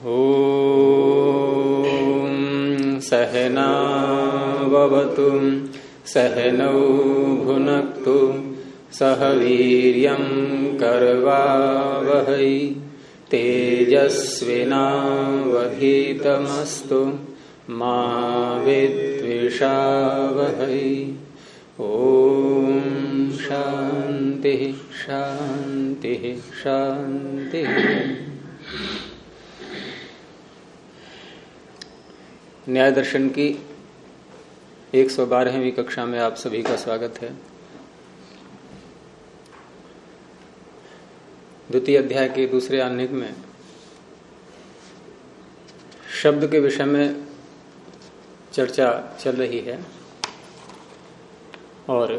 ॐ सहनाववतु सहनौ भुनक्तु सह वीर्यं करवावहै तेजस्विनावधीतमस्तु मा विद्विषावहै। ॐ शांति शांति शांति। न्याय दर्शन की 112वीं कक्षा में आप सभी का स्वागत है। द्वितीय अध्याय के दूसरे आह्निक में शब्द के विषय में चर्चा चल रही है और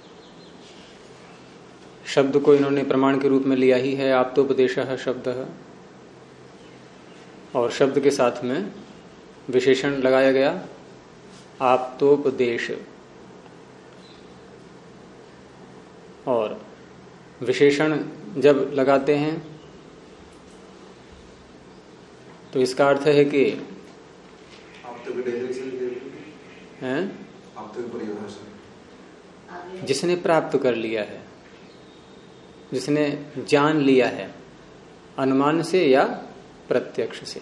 शब्द को इन्होंने प्रमाण के रूप में लिया ही है। आप्तोपदेशः शब्दः, और शब्द के साथ में विशेषण लगाया गया आप्तोपदेश। और विशेषण जब लगाते हैं तो इसका अर्थ है कि जिसने प्राप्त कर लिया है, जिसने जान लिया है अनुमान से या प्रत्यक्ष से,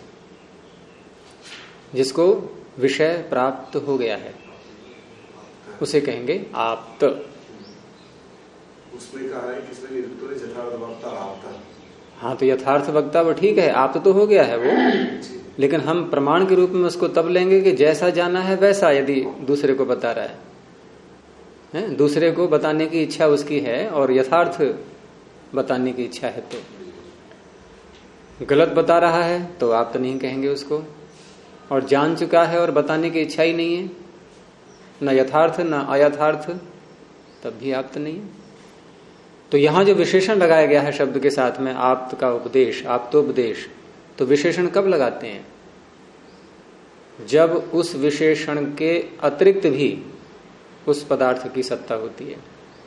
जिसको विषय प्राप्त हो गया है उसे कहेंगे आप्त। उसमें कहा है किसने यथार्थ वक्ता आप्त। हाँ, तो यथार्थ वक्ता वो ठीक है, आप्त तो हो गया है वो, लेकिन हम प्रमाण के रूप में उसको तब लेंगे कि जैसा जाना है वैसा यदि दूसरे को बता रहा है, दूसरे को बताने की इच्छा उसकी है और यथार्थ बताने की इच्छा है, तो गलत बता रहा है तो आप्त नहीं कहेंगे उसको। और जान चुका है और बताने की इच्छा ही नहीं है, न यथार्थ न अयथार्थ, तब भी आप्त नहीं है। तो यहां जो विशेषण लगाया गया है शब्द के साथ में आप्त का उपदेश, आप्तोपदेश, तो विशेषण कब लगाते हैं? जब उस विशेषण के अतिरिक्त भी उस पदार्थ की सत्ता होती है।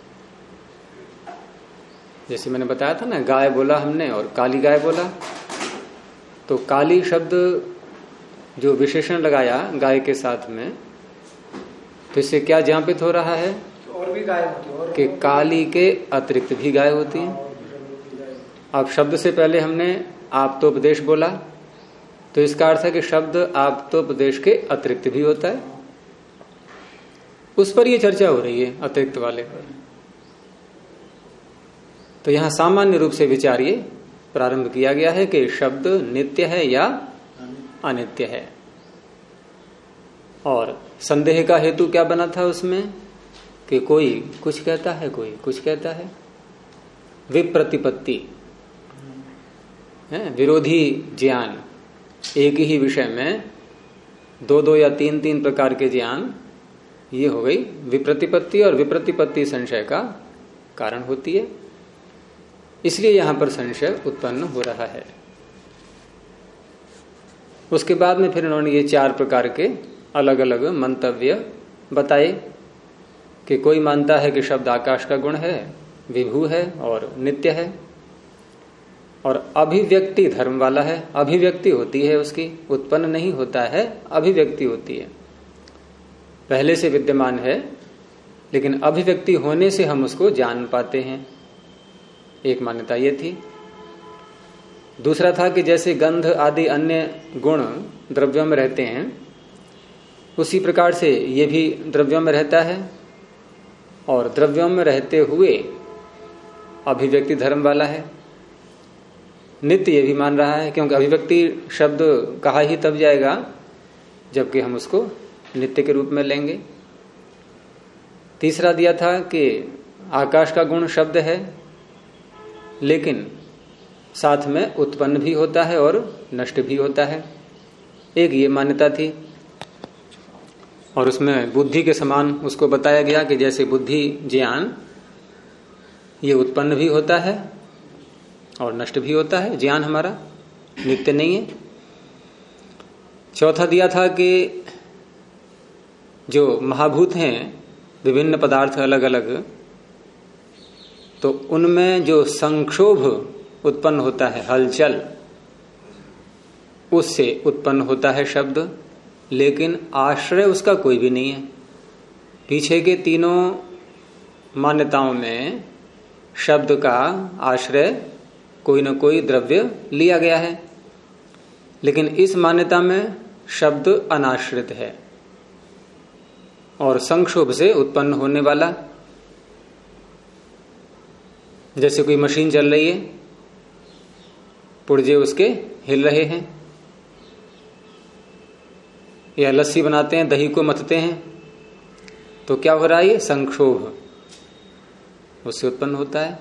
जैसे मैंने बताया था ना, गाय बोला हमने और काली गाय बोला, तो काली शब्द जो विशेषण लगाया गाय के साथ में, तो इससे क्या ज्ञापित हो रहा है? और भी गाय होती है, कि काली के अतिरिक्त भी गाय होती है। अब शब्द से पहले हमने आप्तोपदेश बोला, तो इसका अर्थ है कि शब्द आप्तोपदेश के अतिरिक्त भी होता है। उस पर यह चर्चा हो रही है, अतिरिक्त वाले पर। तो यहां सामान्य रूप से विचार ये प्रारंभ किया गया है कि शब्द नित्य है या अनित्य है। और संदेह का हेतु क्या बना था उसमें कि कोई कुछ कहता है, कोई कुछ कहता है। विप्रतिपत्ति है, विरोधी ज्ञान, एक ही विषय में दो दो या तीन तीन प्रकार के ज्ञान, ये हो गई विप्रतिपत्ति, और विप्रतिपत्ति संशय का कारण होती है। इसलिए यहां पर संशय उत्पन्न हो रहा है। उसके बाद में फिर इन्होंने ये 4 प्रकार के अलग अलग मंतव्य बताए कि कोई मानता है कि शब्द आकाश का गुण है, विभू है और नित्य है, और अभिव्यक्ति धर्म वाला है। अभिव्यक्ति होती है उसकी, उत्पन्न नहीं होता है, अभिव्यक्ति होती है, पहले से विद्यमान है, लेकिन अभिव्यक्ति होने से हम उसको जान पाते हैं। एक मान्यता ये थी। दूसरा था कि जैसे गंध आदि अन्य गुण द्रव्यों में रहते हैं, उसी प्रकार से ये भी द्रव्यों में रहता है, और द्रव्यों में रहते हुए अभिव्यक्ति धर्म वाला है। नित्य ये भी मान रहा है, क्योंकि अभिव्यक्ति शब्द कहा ही तब जाएगा जबकि हम उसको नित्य के रूप में लेंगे। तीसरा दिया था कि आकाश का गुण शब्द है, लेकिन साथ में उत्पन्न भी होता है और नष्ट भी होता है। एक ये मान्यता थी, और उसमें बुद्धि के समान उसको बताया गया कि जैसे बुद्धि ज्ञान ये उत्पन्न भी होता है और नष्ट भी होता है, ज्ञान हमारा नित्य नहीं है। चौथा दिया था कि जो महाभूत हैं, विभिन्न पदार्थ अलग अलग, तो उनमें जो संक्षोभ उत्पन्न होता है, हलचल, उससे उत्पन्न होता है शब्द, लेकिन आश्रय उसका कोई भी नहीं है। पीछे के तीनों मान्यताओं में शब्द का आश्रय कोई न कोई द्रव्य लिया गया है, लेकिन इस मान्यता में शब्द अनाश्रित है और संक्षोभ से उत्पन्न होने वाला। जैसे कोई मशीन चल रही है, पुर्जे उसके हिल रहे हैं, या लस्सी बनाते हैं, दही को मथते हैं, तो क्या हो रहा है? ये संक्षोभ उससे उत्पन्न होता है।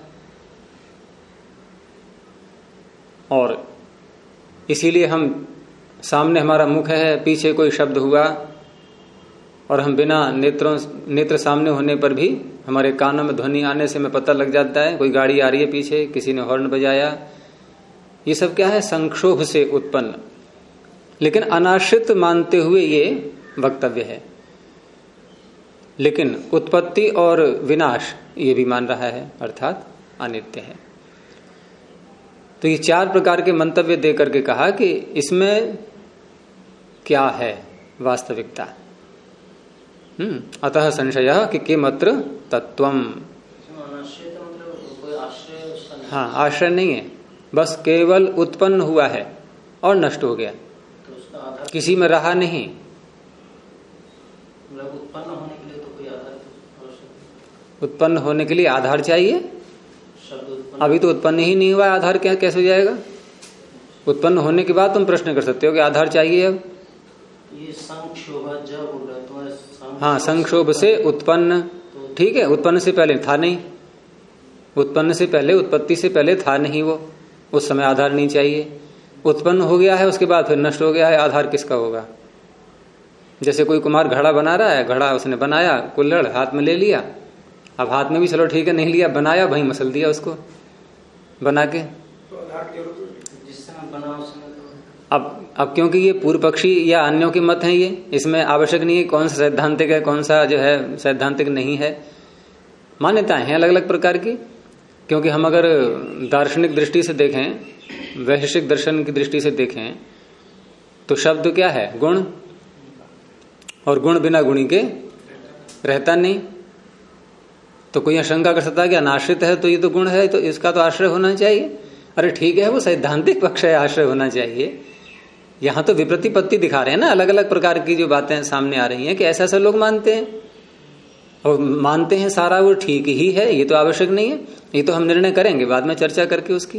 और इसीलिए हम सामने हमारा मुख है, पीछे कोई शब्द हुआ और हम बिना नेत्र सामने होने पर भी हमारे कानों में ध्वनि आने से हमें पता लग जाता है कोई गाड़ी आ रही है पीछे, किसी ने हॉर्न बजाया। ये सब क्या है? संक्षोभ से उत्पन्न, लेकिन अनाश्रित मानते हुए ये वक्तव्य है। लेकिन उत्पत्ति और विनाश ये भी मान रहा है, अर्थात अनित्य है। तो ये 4 प्रकार के मंतव्य दे करके कहा कि इसमें क्या है वास्तविकता। अतः संशय कि किमत्र तत्वम। हाँ, आश्रय नहीं है, बस केवल उत्पन्न हुआ है और नष्ट हो गया, तो किसी में रहा नहीं। उत्पन्न होने के लिए तो कोई आधार, उत्पन्न होने के लिए आधार चाहिए। अभी तो उत्पन्न ही नहीं हुआ, आधार क्या कैसे हो जाएगा? उत्पन्न होने के बाद तुम प्रश्न कर सकते हो कि आधार चाहिए। अब ये संक्षोभ जब बोल रहे तुम्हारे, हाँ, संक्षोभ से उत्पन्न, ठीक है। उत्पन्न से पहले था नहीं, उत्पन्न से पहले, उत्पत्ति से पहले था नहीं वो, उस समय आधार नहीं चाहिए। उत्पन्न हो गया है, उसके बाद फिर नष्ट हो गया है, आधार किसका होगा? जैसे कोई कुम्हार घड़ा बना रहा है, घड़ा उसने बनाया, कुल्हड़ हाथ में ले लिया, अब हाथ में भी चलो ठीक है नहीं लिया, बनाया, वहीं मसल दिया उसको बना के। जिस समय बना उस समय अब क्योंकि ये पूर्व पक्षी या अन्यों के मत हैं, ये इसमें आवश्यक नहीं है कौन सा सैद्धांतिक है, कौन सा जो है सैद्धांतिक नहीं है। मान्यताएं हैं अलग अलग प्रकार की। क्योंकि हम अगर दार्शनिक दृष्टि से देखें, वैशेषिक दर्शन की दृष्टि से देखें, तो शब्द क्या है? गुण, और गुण बिना गुणी के रहता नहीं। तो कोई शंका कर सकता है कि अनाश्रित है तो ये तो गुण है, तो इसका तो आश्रय होना चाहिए। अरे ठीक है, वो सैद्धांतिक पक्ष है, आश्रय होना चाहिए। यहां तो विप्रतिपत्ति दिखा रहे हैं ना, अलग अलग प्रकार की जो बातें सामने आ रही हैं कि ऐसा ऐसा लोग मानते हैं और मानते हैं सारा वो ठीक ही है, ये तो आवश्यक नहीं है। ये तो हम निर्णय करेंगे बाद में चर्चा करके उसकी।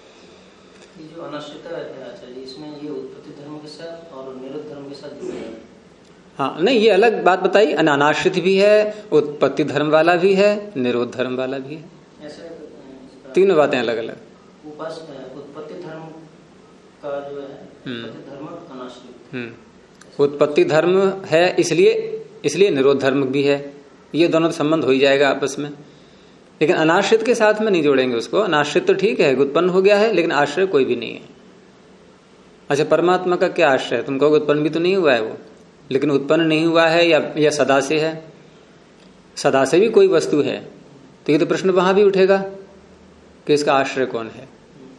जो अनाश्रित है आचार्य, इसमें ये उत्पत्ति धर्म के साथ और निरोध धर्म के साथ जुड़े हैं। हाँ, नहीं, ये अलग बात बताई। अनाश्रित भी है, उत्पत्ति धर्म वाला भी है, निरोध धर्म वाला भी है, ऐसे तीनों बातें अलग अलग। उत्पत्ति धर्म का जो है, उत्पत्ति धर्म अनाश्रित, उत्पत्ति धर्म है इसलिए निरोध धर्म भी है। ये दोनों संबंध हो ही जाएगा आपस में, लेकिन अनाश्रित के साथ में नहीं जोड़ेंगे उसको। अनाश्रित तो ठीक है, उत्पन्न हो गया है, लेकिन आश्रय कोई भी नहीं है। अच्छा, परमात्मा का क्या आश्रय? तुम कहोगे उत्पन्न भी तो नहीं हुआ है वो, लेकिन उत्पन्न नहीं हुआ है या सदा से है, सदा से भी कोई वस्तु है, तो ये तो प्रश्न वहां भी उठेगा कि इसका आश्रय कौन है।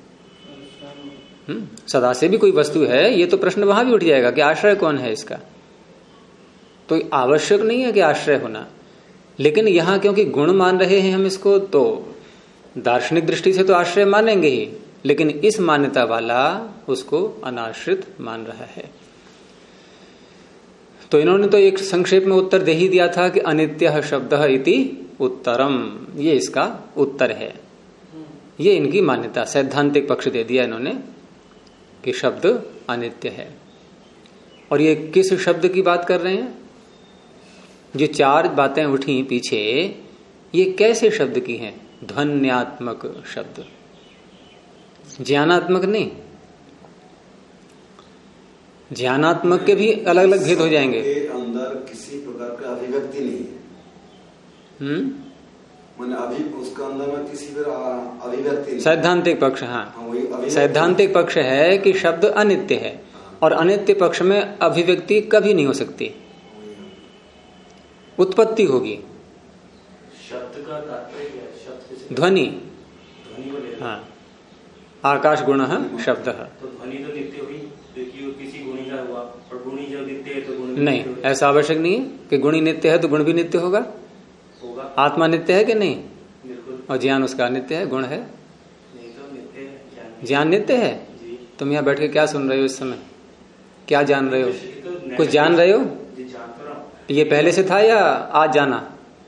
सदा से भी कोई वस्तु है, ये तो प्रश्न वहां भी उठ जाएगा कि आश्रय कौन है इसका। तो आवश्यक नहीं है कि आश्रय होना, लेकिन यहां क्योंकि गुण मान रहे हैं हम इसको, तो दार्शनिक दृष्टि से तो आश्रय मानेंगे ही, लेकिन इस मान्यता वाला उसको अनाश्रित मान रहा है। तो इन्होंने तो एक संक्षेप में उत्तर दे ही दिया था कि अनित्य शब्द इति उत्तरम, ये इसका उत्तर है। ये इनकी मान्यता, सैद्धांतिक पक्ष दे दिया इन्होंने कि शब्द अनित्य है। और ये किस शब्द की बात कर रहे हैं? जो 4 बातें उठी पीछे, ये कैसे शब्द की हैं? ध्वन्यात्मक शब्द, ज्ञानात्मक नहीं। ज्ञानात्मक के भी अलग अलग भेद हो जाएंगे। अंदर किसी प्रकार का अभिव्यक्ति नहीं है, मैंने उसका अंदर में किसी तरह अभिव्यक्ति नहीं। सैद्धांतिक पक्ष, हाँ, सैद्धांतिक पक्ष है कि शब्द अनित्य है, और अनित्य पक्ष में अभिव्यक्ति कभी नहीं हो सकती, उत्पत्ति होगी। शब्द का तात्पर्य क्या है? शब्द ध्वनि, ध्वनि को ले, हाँ, आकाश गुण शब्द। तो ध्वनि तो नित्य हुई, और गुणी जो नित्य है तो गुण नहीं, ऐसा आवश्यक नहीं है कि गुणी नित्य है तो गुण भी नित्य होगा। आत्मा नित्य है कि नहीं? बिल्कुल। और ज्ञान उसका नित्य है, गुण है नहीं तो नित्य है, ज्ञान नित्य है। तुम यहाँ बैठ के क्या सुन रहे हो इस समय? क्या जान रहे हो? कुछ जान रहे हो? ये पहले से था या आज जाना?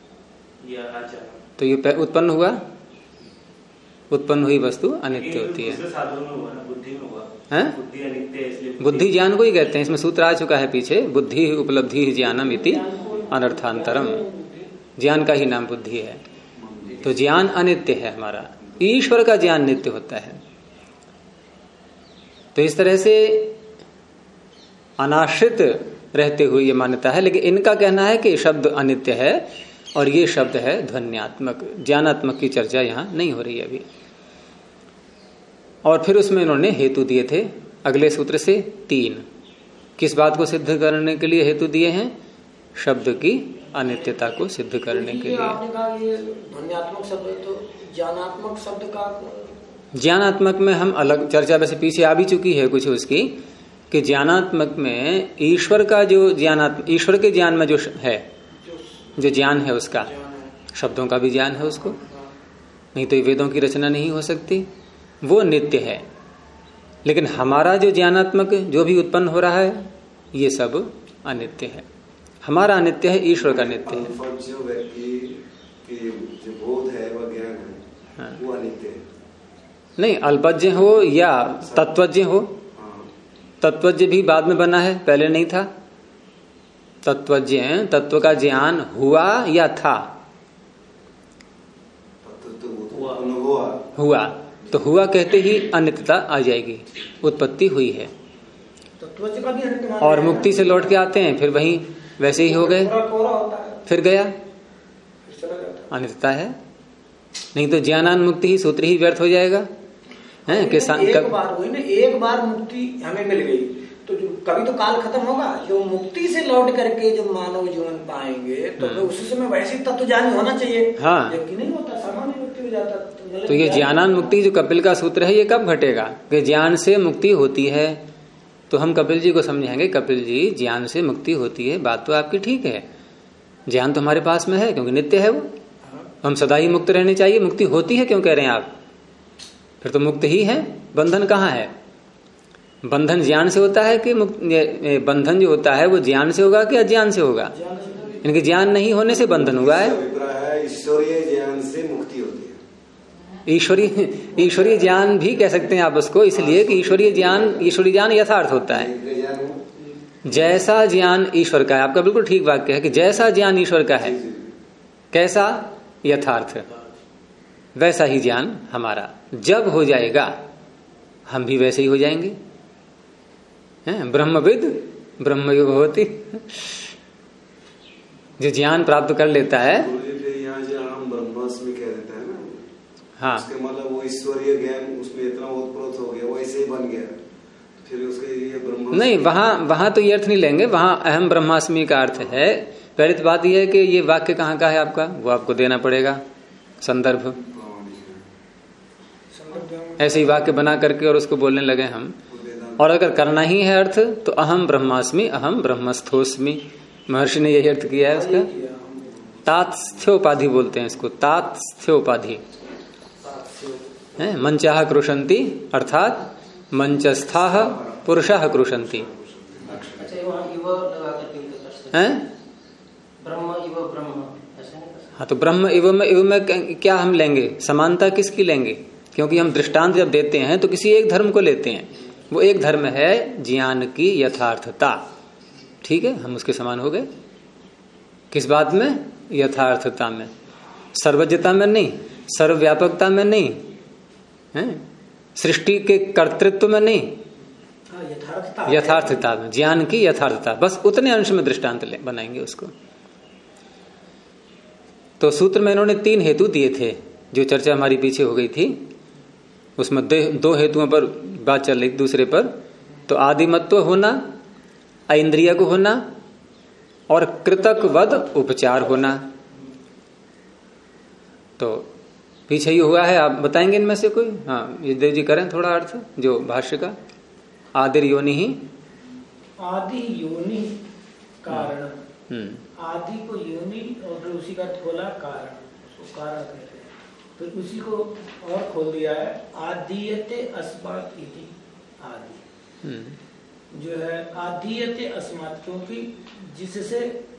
तो ये उत्पन्न हुआ, उत्पन्न हुई वस्तु अनित्य होती है। बुद्धि ज्ञान को ही कहते हैं, इसमें सूत्र आ चुका है पीछे, बुद्धि उपलब्धि ज्ञानम इति अनर्थांतरम। ज्ञान का ही नाम बुद्धि है। तो ज्ञान अनित्य है हमारा, ईश्वर का ज्ञान नित्य होता है। तो इस तरह से अनाश्रित रहते हुए ये मान्यता है, लेकिन इनका कहना है कि शब्द अनित्य है और ये शब्द है ध्वन्यात्मक, ज्ञानात्मक की चर्चा यहां नहीं हो रही है अभी। और फिर उसमें इन्होंने हेतु दिए थे अगले सूत्र से 3। किस बात को सिद्ध करने के लिए हेतु दिए हैं? शब्द की अनित्यता को सिद्ध करने के लिए। आपने कहा ये ध्वन्यात्मक शब्द है, तो ज्ञानात्मक शब्द का? ज्ञानात्मक में हम अलग चर्चा वैसे पीछे आ भी चुकी है कुछ उसकी, कि ज्ञानात्मक में ईश्वर का जो ईश्वर के ज्ञान में जो है, जो ज्ञान है उसका, शब्दों का भी ज्ञान है उसको, नहीं तो वेदों की रचना नहीं हो सकती, वो नित्य है। लेकिन हमारा जो ज्ञानात्मक जो भी उत्पन्न हो रहा है ये सब अनित्य है। हमारा अनित्य है, ईश्वर का नित्य है। जो व्यक्ति की जो बोध है वह ज्ञान है, हाँ। वो अनित्य है। नहीं, अल्पज्ञ हो या तत्वज्ञ हो, तत्वज्ञ भी बाद में बना है, पहले नहीं था। तत्वज्ञ तत्व का ज्ञान हुआ या था? हुआ। तो हुआ कहते ही अनित्यता आ जाएगी, उत्पत्ति हुई है। और मुक्ति से लौट के आते हैं, फिर वहीं वैसे ही हो गए, फिर गया, अनित्यता है। नहीं तो ज्ञानान्मुक्ति ही सूत्र ही व्यर्थ हो जाएगा। है कि एक बार हुई ना, एक बार मुक्ति हमें मिल गई तो कभी तो काल खत्म होगा। जो मुक्ति से लौट करके जो मानव जीवन पाएंगे तो उसी समय वैसे तत्व ज्ञान होना चाहिए। हाँ, जबकि नहीं होता, सामान्य मुक्ति हो जाता। तो ये ज्ञानान्मुक्ति जो कपिल का सूत्र है, ये कब घटेगा? कि ज्ञान से मुक्ति होती है। तो हम कपिल जी को समझाएंगे, कपिल जी ज्ञान से मुक्ति होती है, बात तो आपकी ठीक है, ज्ञान तो हमारे पास में है क्योंकि नित्य है वो, हम सदा ही मुक्त रहने चाहिए। मुक्ति होती है क्यों कह रहे हैं आप? फिर तो मुक्त ही है। बंधन कहाँ है? बंधन ज्ञान से होता है कि बंधन जो होता है वो ज्ञान से होगा कि अज्ञान से होगा? इनके ज्ञान नहीं होने से बंधन हुआ है। ईश्वरीय ज्ञान से मुक्ति होती है। ईश्वरीय ज्ञान भी कह सकते हैं आप उसको, इसलिए कि ईश्वरीय ज्ञान यथार्थ होता है। जैसा ज्ञान ईश्वर का है, आपका बिल्कुल ठीक वाक्य है कि जैसा ज्ञान ईश्वर का है, कैसा? यथार्थ, वैसा ही ज्ञान हमारा जब हो जाएगा हम भी वैसे ही हो जाएंगे। ब्रह्मविद ब्रह्मयोग होती, जो ज्ञान प्राप्त कर लेता है। यहाँ जो हम ब्रह्मास्मि कह देते हैं ना, हाँ, उसके मतलब वो ईश्वरीय ज्ञान उसमें इतना ओतप्रोत हो गया, वो ऐसे ही बन गया, फिर उसके ये ब्रह्म नहीं, वहां तो ये अर्थ नहीं लेंगे। वहां अहम ब्रह्मास्मि का अर्थ है। पहले तो बात यह है कि ये वाक्य कहाँ का है आपका, वो आपको देना पड़ेगा संदर्भ। ऐसे ही वाक्य बना करके और उसको बोलने लगे हम। और अगर करना ही है अर्थ तो अहम ब्रह्मास्मि अहम ब्रह्मस्थोस्मि, महर्षि ने यही अर्थ किया है उसका। तात्स्थ्योपाधि बोलते हैं इसको, तात्स्थ्योपाधि है। मंचाह कृषन्ति अर्थात मंचस्थाः पुरुषाः कृषन्ति। हाँ, तो ब्रह्म इव में क्या हम लेंगे? समानता किसकी लेंगे? क्योंकि हम दृष्टांत जब देते हैं तो किसी एक धर्म को लेते हैं। वो एक धर्म है ज्ञान की यथार्थता, ठीक है, हम उसके समान हो गए। किस बात में? यथार्थता में, सर्वज्ञता में नहीं, सर्वव्यापकता में नहीं, है सृष्टि के कर्तृत्व में नहीं, यथार्थता में, ज्ञान की यथार्थता, बस उतने अंश में दृष्टांत बनाएंगे उसको। तो सूत्र में इन्होंने 3 हेतु दिए थे, जो चर्चा हमारी पीछे हो गई थी। उसमें 2 हेतुओं पर बात चल रही, दूसरे पर तो आदिमत्व होना, ऐन्द्रिय को होना और कृतकवद उपचार होना। तो पीछे ही हुआ है, आप बताएंगे इनमें से कोई? हाँ, ये देव जी करें थोड़ा अर्थ जो भाष्य का। आदिर योनि ही आदि योनि कारण, आदि को योनि और फिर उसी का खोला कारण, उसको कारण कहते हैं। फिर उसी को और खोल दिया है आदियते अस्मात् इति, आदि जो है आदियते अस्मात्, क्योंकि जिससे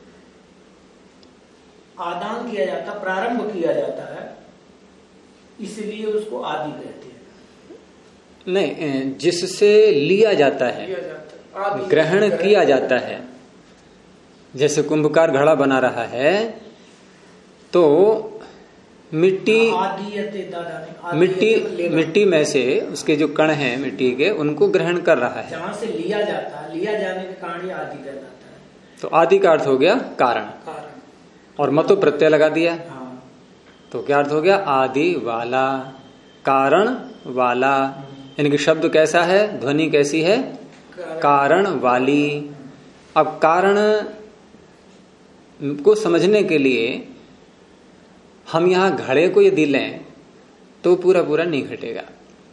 आदान किया जाता, प्रारंभ किया जाता है, इसलिए उसको आदि कहते हैं। नहीं, जिससे लिया जाता है, ग्रहण किया जाता है। जैसे कुंभकार घड़ा बना रहा है तो मिट्टी में से उसके जो कण हैं मिट्टी के, उनको ग्रहण कर रहा है। जहां से लिया जाता है, लिया जाने के कारण ये आदि कहलाता है। तो आदि का अर्थ हो गया कारण, और मतु प्रत्यय लगा दिया। हाँ। तो क्या अर्थ हो गया? आदि वाला, कारण वाला। इनकी शब्द कैसा है, ध्वनि कैसी है? कारण वाली। अब कारण को समझने के लिए हम यहां घड़े को यदि लें तो पूरा पूरा नहीं घटेगा।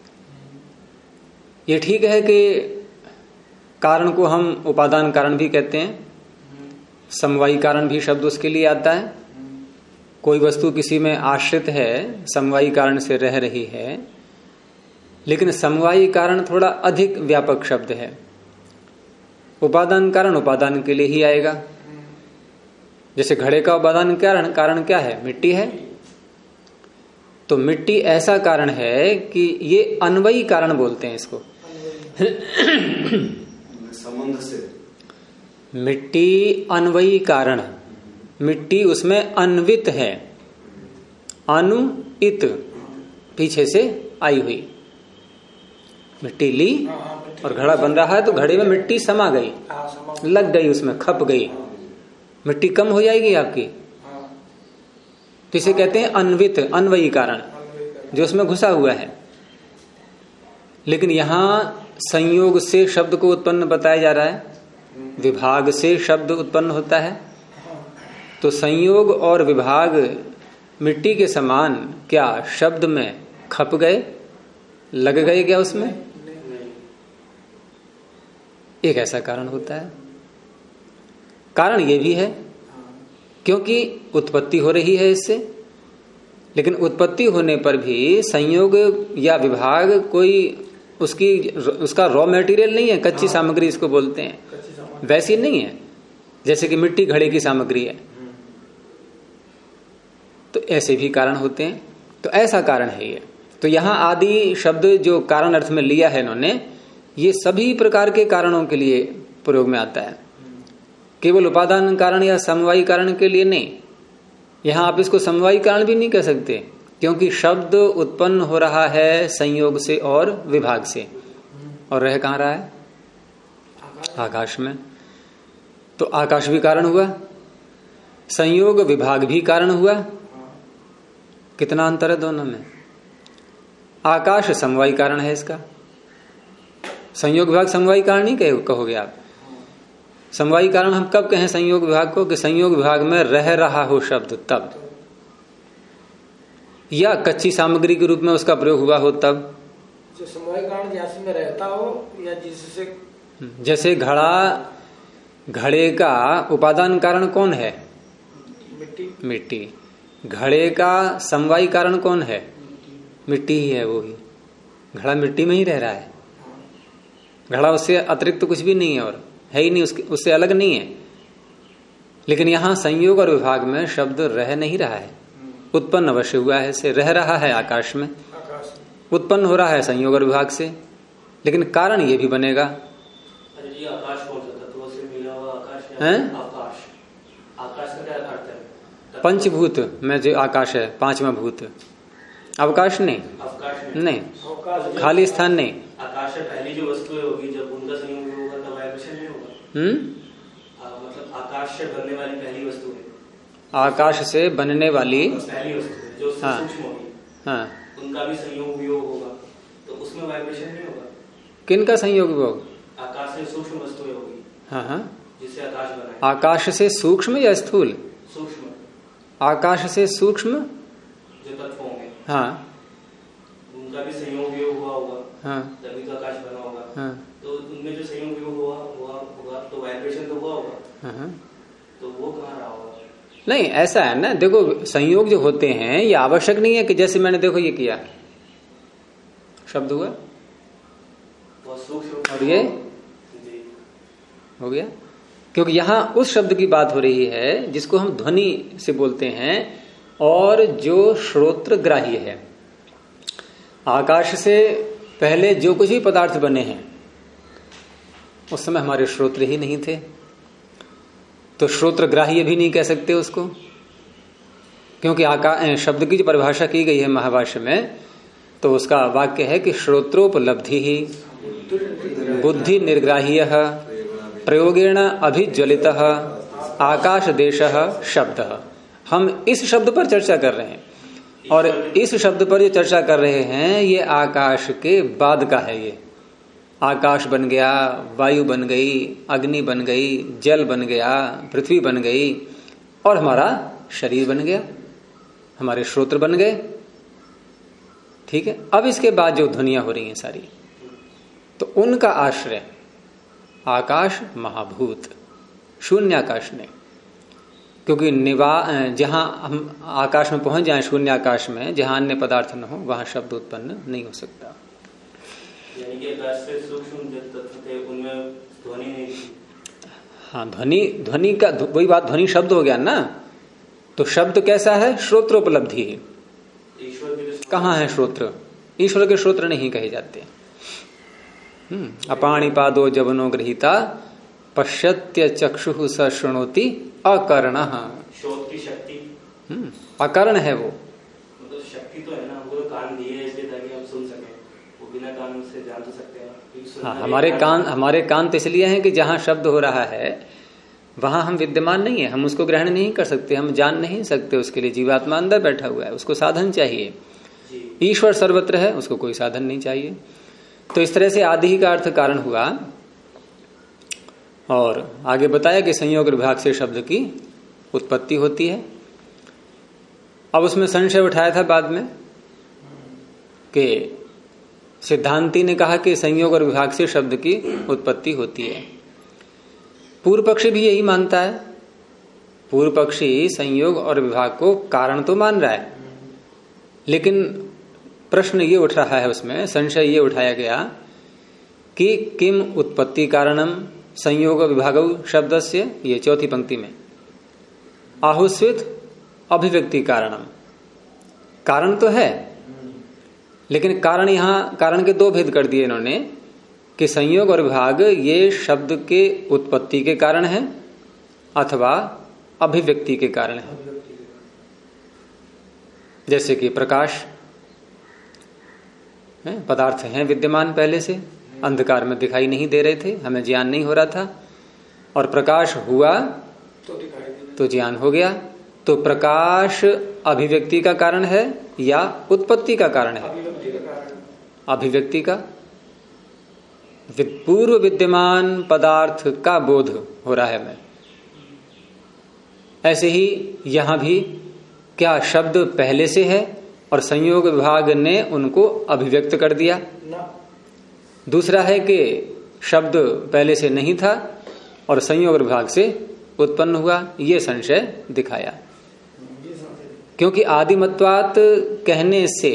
ये ठीक है कि कारण को हम उपादान कारण भी कहते हैं, समवायी कारण भी शब्द उसके लिए आता है। कोई वस्तु किसी में आश्रित है, समवायी कारण से रह रही है, लेकिन समवायी कारण थोड़ा अधिक व्यापक शब्द है। उपादान कारण उपादान के लिए ही आएगा। जैसे घड़े का उपादान कारण क्या है? मिट्टी है। तो मिट्टी ऐसा कारण है कि ये अन्वयी कारण बोलते हैं इसको। संबंध से मिट्टी अन्वयी कारण, मिट्टी उसमें अन्वित है, अनुइत, पीछे से आई हुई। मिट्टी ली और घड़ा बन रहा है तो घड़े में मिट्टी समा गई, लग गई, उसमें खप गई, मिट्टी कम हो जाएगी आपकी। तो इसे कहते हैं अन्वित, अन्वयी कारण, जो उसमें घुसा हुआ है। लेकिन यहां संयोग से शब्द को उत्पन्न बताया जा रहा है, विभाग से शब्द उत्पन्न होता है। तो संयोग और विभाग मिट्टी के समान क्या शब्द में खप गए, लग गए क्या उसमें? एक ऐसा कारण होता है। कारण ये भी है क्योंकि उत्पत्ति हो रही है इससे, लेकिन उत्पत्ति होने पर भी संयोग या विभाग कोई उसका रॉ मटेरियल नहीं है, कच्ची सामग्री इसको बोलते हैं, वैसी नहीं है जैसे कि मिट्टी घड़े की सामग्री है। तो ऐसे भी कारण होते हैं। तो ऐसा कारण है ये। तो यहां आदि शब्द जो कारण अर्थ में लिया है इन्होंने, ये सभी प्रकार के कारणों के लिए प्रयोग में आता है, केवल उपादान कारण या समवायी कारण के लिए नहीं। यहां आप इसको समवायी कारण भी नहीं कह सकते, क्योंकि शब्द उत्पन्न हो रहा है संयोग से और विभाग से, और रह कहां रहा है? आकाश में। तो आकाश भी कारण हुआ, संयोग विभाग भी कारण हुआ। कितना अंतर है दोनों में? आकाश समवायी कारण है इसका, संयोग विभाग समवायी कारण नहीं कहोगे आप। समवायी कारण हम कब कहें संयोग विभाग को? कि संयोग विभाग में रह रहा हो शब्द तब, या कच्ची सामग्री के रूप में उसका प्रयोग हुआ हो तब। जो समवायी कारण जिसमें में रहता हो, या जिससे, जैसे घड़े का उपादान कारण कौन है? मिट्टी। घड़े का समवायी कारण कौन है? मिट्टी ही है। वो ही घड़ा मिट्टी में ही रह रहा है, घड़ा उससे अतिरिक्त तो कुछ भी नहीं है और है ही नहीं, उससे अलग नहीं है। लेकिन यहां संयोग और विभाग में शब्द रह नहीं रहा है, उत्पन्न अवश्य हुआ है, से रह रहा है आकाश में, उत्पन्न हो रहा है संयोग और विभाग से, लेकिन कारण ये भी बनेगा। आकाश कौन सा तत्व से मिला हुआ आकाश है? आकाश का क्या अर्थ है? पंचभूत में जो आकाश है, पांचवा भूत। अवकाश नहीं, नहीं, खाली स्थान नहीं। आकाश से पहली जो वस्तु होगी, जब उनका संयोग होगा तब वाइब्रेशन नहीं होगा। मतलब आकाश से बनने वाली पहली वस्तु है, आकाश से बनने वाली पहली वस्तु जो सूक्ष्म होगी, हाँ, उनका भी संयोग वियोग होगा, तो उसमें वाइब्रेशन नहीं होगा। किनका संयोग वियोग? आकाश से सूक्ष्म वस्तुएं होगी, हाँ, जिससे आकाश बना है। आकाश से सूक्ष्म या स्थूल? सूक्ष्म। आकाश से सूक्ष्म जो तत्व होंगे, हाँ, उनका भी संयोग वियोग हुआ होगा, हाँ, तभी तो आकाश बना होगा। हाँ। तो उनमें जो संयोग वियोग हुआ तो वो कहाँ रहा होगा? नहीं, ऐसा है ना, देखो संयोग जो होते हैं ये आवश्यक नहीं है कि जैसे मैंने देखो ये किया शब्द हुआ और ये हो गया, क्योंकि यहां उस शब्द की बात हो रही है जिसको हम ध्वनि से बोलते हैं और जो श्रोत्र ग्राह्य है। आकाश से पहले जो कुछ भी पदार्थ बने हैं उस समय हमारे श्रोत्र ही नहीं थे, तो श्रोत्र ग्राह्य भी नहीं कह सकते उसको, क्योंकि शब्द की जो परिभाषा की गई है महाभाष्य में, तो उसका वाक्य है कि श्रोत्रोपलब्धि ही बुद्धि निर्ग्राह्य प्रयोगेण अभिज्वलित आकाश देश शब्द। हम इस शब्द पर चर्चा कर रहे हैं और इस शब्द पर जो चर्चा कर रहे हैं ये आकाश के बाद का है। ये आकाश बन गया, वायु बन गई, अग्नि बन गई, जल बन गया, पृथ्वी बन गई और हमारा शरीर बन गया, हमारे श्रोत्र बन गए। ठीक है, अब इसके बाद जो ध्वनियां हो रही हैं सारी, तो उनका आश्रय आकाश महाभूत, शून्य आकाश ने, क्योंकि जहां हम आकाश में पहुंच जाएं, शून्य आकाश में जहां अन्य पदार्थ न हो वहां शब्द उत्पन्न नहीं हो सकता। यानी कि आकाश से सूक्ष्म जो तत्व थे उनमें ध्वनि नहीं थी। हाँ, ध्वनि का वही बात, ध्वनि शब्द हो गया ना, तो शब्द कैसा है? श्रोत्रोपलब्धि। ईश्वर के कहाँ है श्रोत्र? ईश्वर के श्रोत्र नहीं कहे जाते। अपाणिपादो जवनो गृहीता पश्यत्य चक्षुः स शृणोति अकर्णः। श्रोत की शक्ति अकर्ण है वो, मतलब शक्ति तो है ना, हमको तो कान दिए इसलिए ताकि हम सुन सकें, वो बिना कान से जान तो सकते हैं। हाँ, हमारे कान तो इसलिए हैं कि जहाँ शब्द हो रहा है वहां हम विद्यमान नहीं है, हम उसको ग्रहण नहीं कर सकते, हम जान नहीं सकते। उसके लिए जीवात्मा अंदर बैठा हुआ है, उसको साधन चाहिए। ईश्वर सर्वत्र है, उसको कोई साधन नहीं चाहिए। तो इस तरह से आदि का अर्थ कारण हुआ। और आगे बताया कि संयोग विभाग से शब्द की उत्पत्ति होती है। अब उसमें संशय उठाया था बाद में कि सिद्धांती ने कहा कि संयोग और विभाग से शब्द की उत्पत्ति होती है। पूर्व पक्षी भी यही मानता है। पूर्व पक्षी संयोग और विभाग को कारण तो मान रहा है, लेकिन प्रश्न ये उठ रहा है, उसमें संशय ये उठाया गया कि किम उत्पत्ति कारणम संयोग विभाग शब्दस्य, ये चौथी पंक्ति में, आहुस्वित अभिव्यक्ति कारणम। कारण तो है, लेकिन कारण यहां कारण के दो भेद कर दिए इन्होंने कि संयोग और विभाग ये शब्द के उत्पत्ति के कारण है अथवा अभिव्यक्ति के कारण है। जैसे कि प्रकाश पदार्थ हैं विद्यमान पहले से, अंधकार में दिखाई नहीं दे रहे थे, हमें ज्ञान नहीं हो रहा था, और प्रकाश हुआ तो ज्ञान हो गया। तो प्रकाश अभिव्यक्ति का कारण है या उत्पत्ति का कारण है? अभिव्यक्ति का। पूर्व विद्यमान पदार्थ का बोध हो रहा है हमें। ऐसे ही यहां भी क्या शब्द पहले से है और संयोग विभाग ने उनको अभिव्यक्त कर दिया? दूसरा है कि शब्द पहले से नहीं था और संयोग विभाग से उत्पन्न हुआ, ये संशय दिखाया। क्योंकि आदिमत्वात् कहने से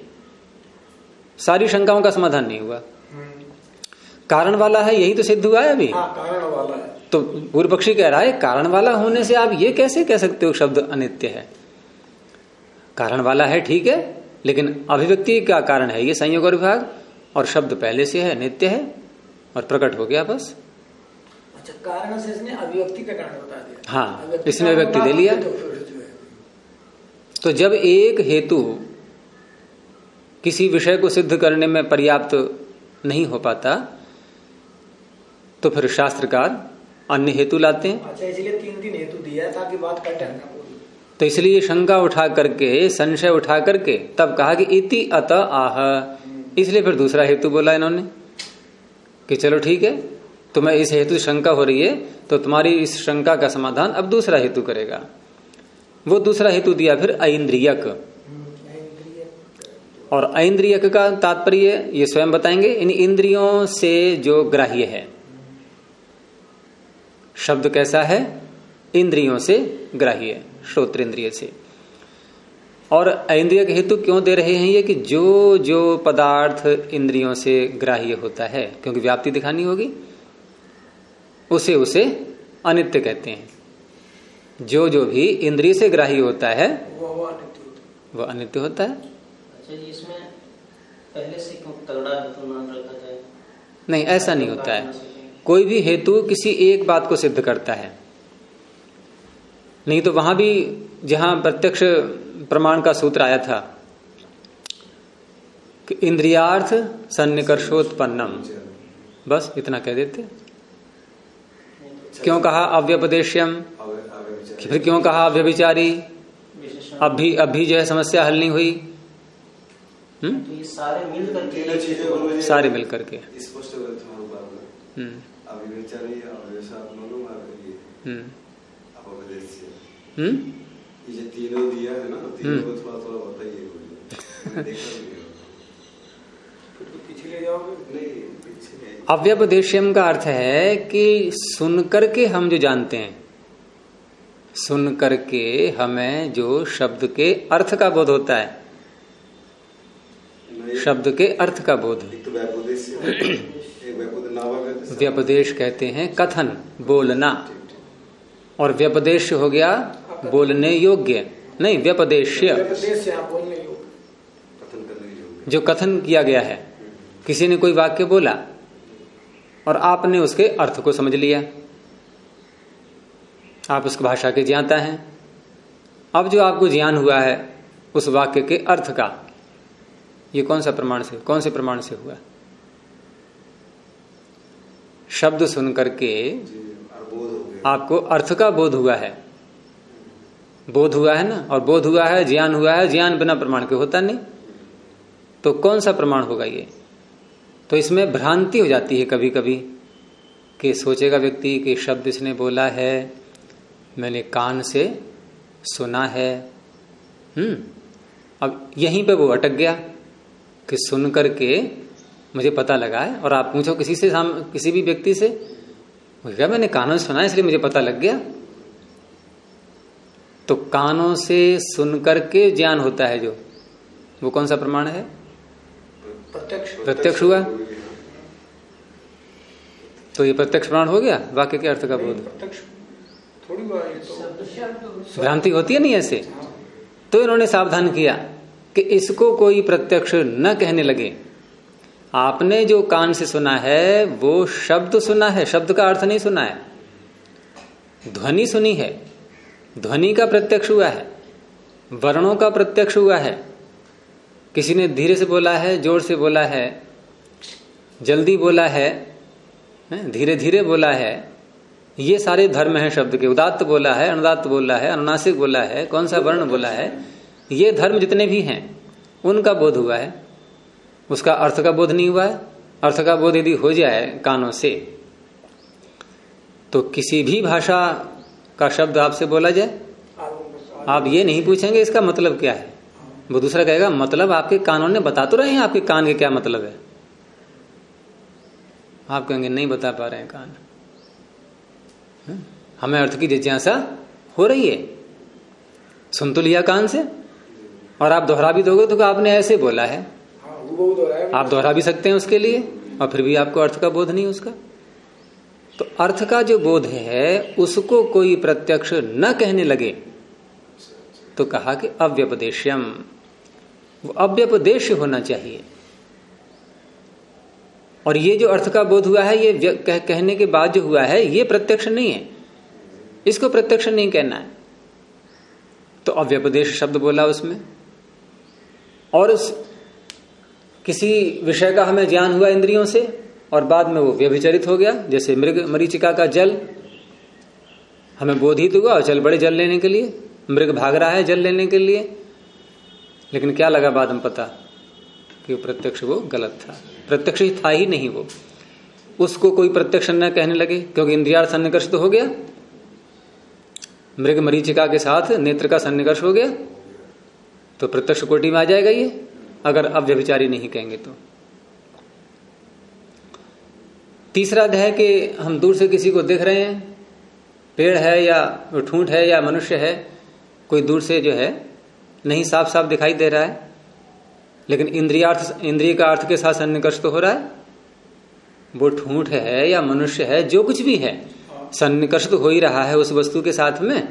सारी शंकाओं का समाधान नहीं हुआ। कारण वाला है, यही तो सिद्ध हुआ है अभी। कारण वाला है। तो पूर्व पक्षी कह रहा है कारण वाला होने से आप ये कैसे कह सकते हो शब्द अनित्य है? कारण वाला है ठीक है, लेकिन अभिव्यक्ति का कारण है ये संयोग और विभाग, और शब्द पहले से है, नित्य है और प्रकट हो गया बस। अच्छा, कारण से इसने अभिव्यक्ति का कारण बता दिया। हाँ, इसने अभिव्यक्ति ले लिया। तो जब एक हेतु किसी विषय को सिद्ध करने में पर्याप्त नहीं हो पाता तो फिर शास्त्रकार अन्य हेतु लाते हैं। अच्छा, इसलिए तीन हेतु दिया ताकि बात कट ना पूरी। तो इसलिए शंका उठा करके, संशय उठा करके तब कहा कि इति अत आह, इसलिए फिर दूसरा हेतु बोला इन्होंने कि चलो ठीक है, तुम्हें इस हेतु शंका हो रही है तो तुम्हारी इस शंका का समाधान अब दूसरा हेतु करेगा। वो दूसरा हेतु दिया फिर ऐन्द्रियक। और ऐन्द्रियक का तात्पर्य ये स्वयं बताएंगे, इन इंद्रियों से जो ग्राह्य है, शब्द कैसा है? इंद्रियों से ग्राह्य, श्रोत्रेंद्रिय से। और इंद्रिय के हेतु क्यों दे रहे हैं ये कि जो जो पदार्थ इंद्रियों से ग्राह्य होता है, क्योंकि व्याप्ति दिखानी होगी, उसे उसे अनित्य कहते हैं। जो जो भी इंद्रिय से ग्राह्य होता है वह अनित्य होता है। अच्छा जी, इसमें पहले से क्यों तगड़ा हेतु मान रखा जाए? नहीं, ऐसा नहीं होता है। कोई भी हेतु किसी एक बात को सिद्ध करता है, नहीं तो वहां भी जहां प्रत्यक्ष प्रमाण का सूत्र आया था कि इंद्रियार्थ सन्निकर्षोत्पन्नम, बस इतना कह देते। क्यों कहा अव्यपदेश्यम, फिर क्यों कहा अव्यभिचारी? अब भी जो है समस्या हल नहीं हुई। तो ये सारे मिल करके सारे मिल करके स्पष्ट अव्यभिचारी, ये जो तीनों दिया है ना, तीनों को थोड़ा थोड़ा बताइए। पीछे ले जाओगे? नहीं, पीछे। अव्यपदेश्यम का अर्थ है कि सुन करके हम जो जानते हैं, सुन करके हमें जो शब्द के अर्थ का बोध होता है, शब्द के अर्थ का बोध। व्यपदेश कहते हैं कथन, बोलना, और व्यपदेश हो गया बोलने योग्य, नहीं व्यपदेश्य, जो कथन किया गया है। किसी ने कोई वाक्य बोला और आपने उसके अर्थ को समझ लिया, आप उस भाषा के ज्ञाता हैं। अब जो आपको ज्ञान हुआ है उस वाक्य के अर्थ का, ये कौन से प्रमाण से हुआ? शब्द सुन करके आपको अर्थ का बोध हुआ है, बोध हुआ है ना, और बोध हुआ है, ज्ञान हुआ है। ज्ञान बिना प्रमाण के होता नहीं, तो कौन सा प्रमाण होगा ये? तो इसमें भ्रांति हो जाती है कभी कभी कि सोचेगा व्यक्ति कि शब्द इसने बोला है, मैंने कान से सुना है। अब यहीं पे वो अटक गया कि सुन करके मुझे पता लगा है, और आप पूछो किसी भी व्यक्ति से, क्या मैंने कानों से सुना इसलिए मुझे पता लग गया। तो कानों से सुन करके ज्ञान होता है जो, वो कौन सा प्रमाण है? प्रत्यक्ष हुआ। तो ये प्रत्यक्ष प्रमाण हो गया वाक्य के अर्थ का बोध। भ्रांति होती है नहीं ऐसे। तो इन्होंने सावधान किया कि इसको कोई प्रत्यक्ष न कहने लगे। आपने जो कान से सुना है वो शब्द सुना है, शब्द का अर्थ नहीं सुना है। ध्वनि सुनी है, ध्वनि का प्रत्यक्ष हुआ है, वर्णों का प्रत्यक्ष हुआ है। किसी ने धीरे से बोला है, जोर से बोला है, जल्दी बोला है, धीरे धीरे बोला है, ये सारे धर्म हैं शब्द के। उदात्त बोला है, अनुदात्त बोला है, अनुनासिक बोला है, कौन सा वर्ण बोला है, ये धर्म जितने भी हैं उनका बोध हुआ है, उसका अर्थ का बोध नहीं हुआ है। अर्थ का बोध यदि हो जाए कानों से, तो किसी भी भाषा का शब्द आपसे बोला जाए, आप ये नहीं पूछेंगे इसका मतलब क्या है। वो दूसरा कहेगा मतलब आपके कानों ने बता तो रहे हैं आपके कान के क्या मतलब है। आप कहेंगे नहीं बता पा रहे हैं कान, हमें अर्थ की जिज्ञासा हो रही है। सुन तो लिया कान से, और आप दोहरा भी दोगे तो आपने ऐसे बोला है, आप दोहरा भी सकते हैं उसके लिए, और फिर भी आपको अर्थ का बोध नहीं उसका। तो अर्थ का जो बोध है उसको कोई प्रत्यक्ष न कहने लगे तो कहा कि अव्यपदेश्यम, वो अव्यपदेश्य होना चाहिए। और ये जो अर्थ का बोध हुआ है ये कहने के बाद जो हुआ है ये प्रत्यक्ष नहीं है, इसको प्रत्यक्ष नहीं कहना है। तो अव्यपदेश शब्द बोला उसमें, और किसी विषय का हमें ज्ञान हुआ इंद्रियों से और बाद में वो व्यभिचरित हो गया। जैसे मृग मरीचिका का जल हमें बोधित हुआ और चल बड़े जल लेने के लिए, मृग भाग रहा है जल लेने के लिए, लेकिन क्या लगा बाद में पता कि प्रत्यक्ष वो गलत था, प्रत्यक्ष ही था ही नहीं वो। उसको कोई प्रत्यक्ष न कहने लगे क्योंकि इंद्रियार्थ सन्निकर्ष तो हो गया, मृग मरीचिका के साथ नेत्र का सन्निकर्ष हो गया, तो प्रत्यक्ष कोटि में आ जाएगा ये, अगर अव्यभिचारी नहीं कहेंगे तो। तीसरा है कि हम दूर से किसी को देख रहे हैं पेड़ है या ठूंठ है या मनुष्य है, कोई दूर से जो है नहीं साफ साफ दिखाई दे रहा है, लेकिन इंद्रिय का अर्थ के साथ सन्निकर्ष तो हो रहा है। वो ठूंठ है या मनुष्य है, जो कुछ भी है, सन्निकर्ष तो हो ही रहा है उस वस्तु के साथ में,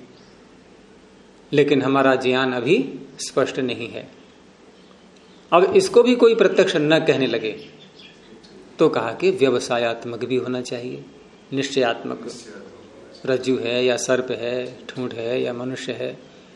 लेकिन हमारा ज्ञान अभी स्पष्ट नहीं है। अब इसको भी कोई प्रत्यक्ष न कहने लगे तो कहा कि व्यवसायात्मक भी होना चाहिए, निश्चयात्मक। रज्जु है या सर्प है, ठूंठ है या मनुष्य है,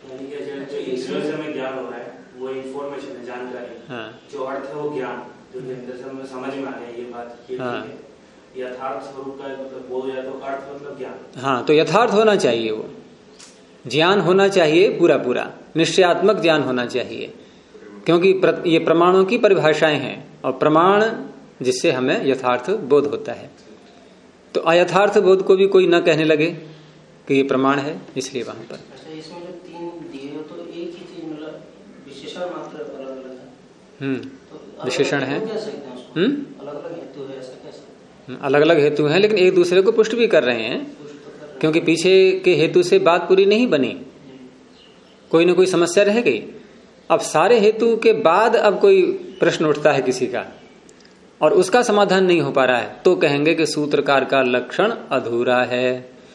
ज्ञान हो रहा है वो इंफॉर्मेशन है, जानकारी। हाँ। जो अर्थ है वो ज्ञान, जो अंदर से हमें समझ में आ गया ये बात, ये हाँ। यथार्थ स्वरूप का मतलब बोल जाए तो अर्थ मतलब ज्ञान। हाँ, तो यथार्थ होना चाहिए, वो ज्ञान होना चाहिए, पूरा पूरा निश्चयात्मक ज्ञान होना चाहिए, क्योंकि ये प्रमाणों की परिभाषाएं हैं और प्रमाण जिससे हमें यथार्थ बोध होता है। तो अयथार्थ बोध को भी कोई न कहने लगे कि ये प्रमाण है, इसलिए वहां पर इसमें जो 3 दिए तो एक ही चीज मतलब विशेषण मात्र अलग-अलग है। तो विशेषण है, अलग-अलग हेतु है, ऐसा कैसे? अलग-अलग हेतु हैं, लेकिन एक दूसरे को पुष्ट भी कर रहे हैं, क्योंकि पीछे के हेतु से बात पूरी नहीं बनी, कोई ना कोई समस्या रह गई। अब सारे हेतु के बाद अब कोई प्रश्न उठता है किसी का और उसका समाधान नहीं हो पा रहा है, तो कहेंगे कि सूत्रकार का लक्षण अधूरा है।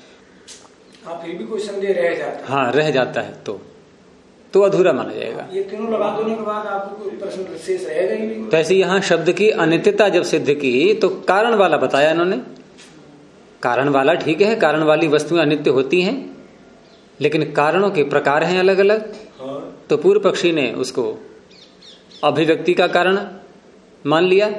फिर भी कोई संदेह रह जाता है। हाँ, रह जाता है तो अधूरा माना जाएगा। ये तीनों लगा देने के बाद आपको कोई प्रश्न शेष रहेगा ही नहीं। तो ऐसे यहाँ शब्द की अनित्यता जब सिद्ध की तो कारण वाला बताया इन्होंने। कारण वाला ठीक है, कारण वाली वस्तुएं अनित्य होती हैं, लेकिन कारणों के प्रकार हैं अलग अलग। तो पूर्व पक्षी ने उसको अभिव्यक्ति का कारण मान लिया,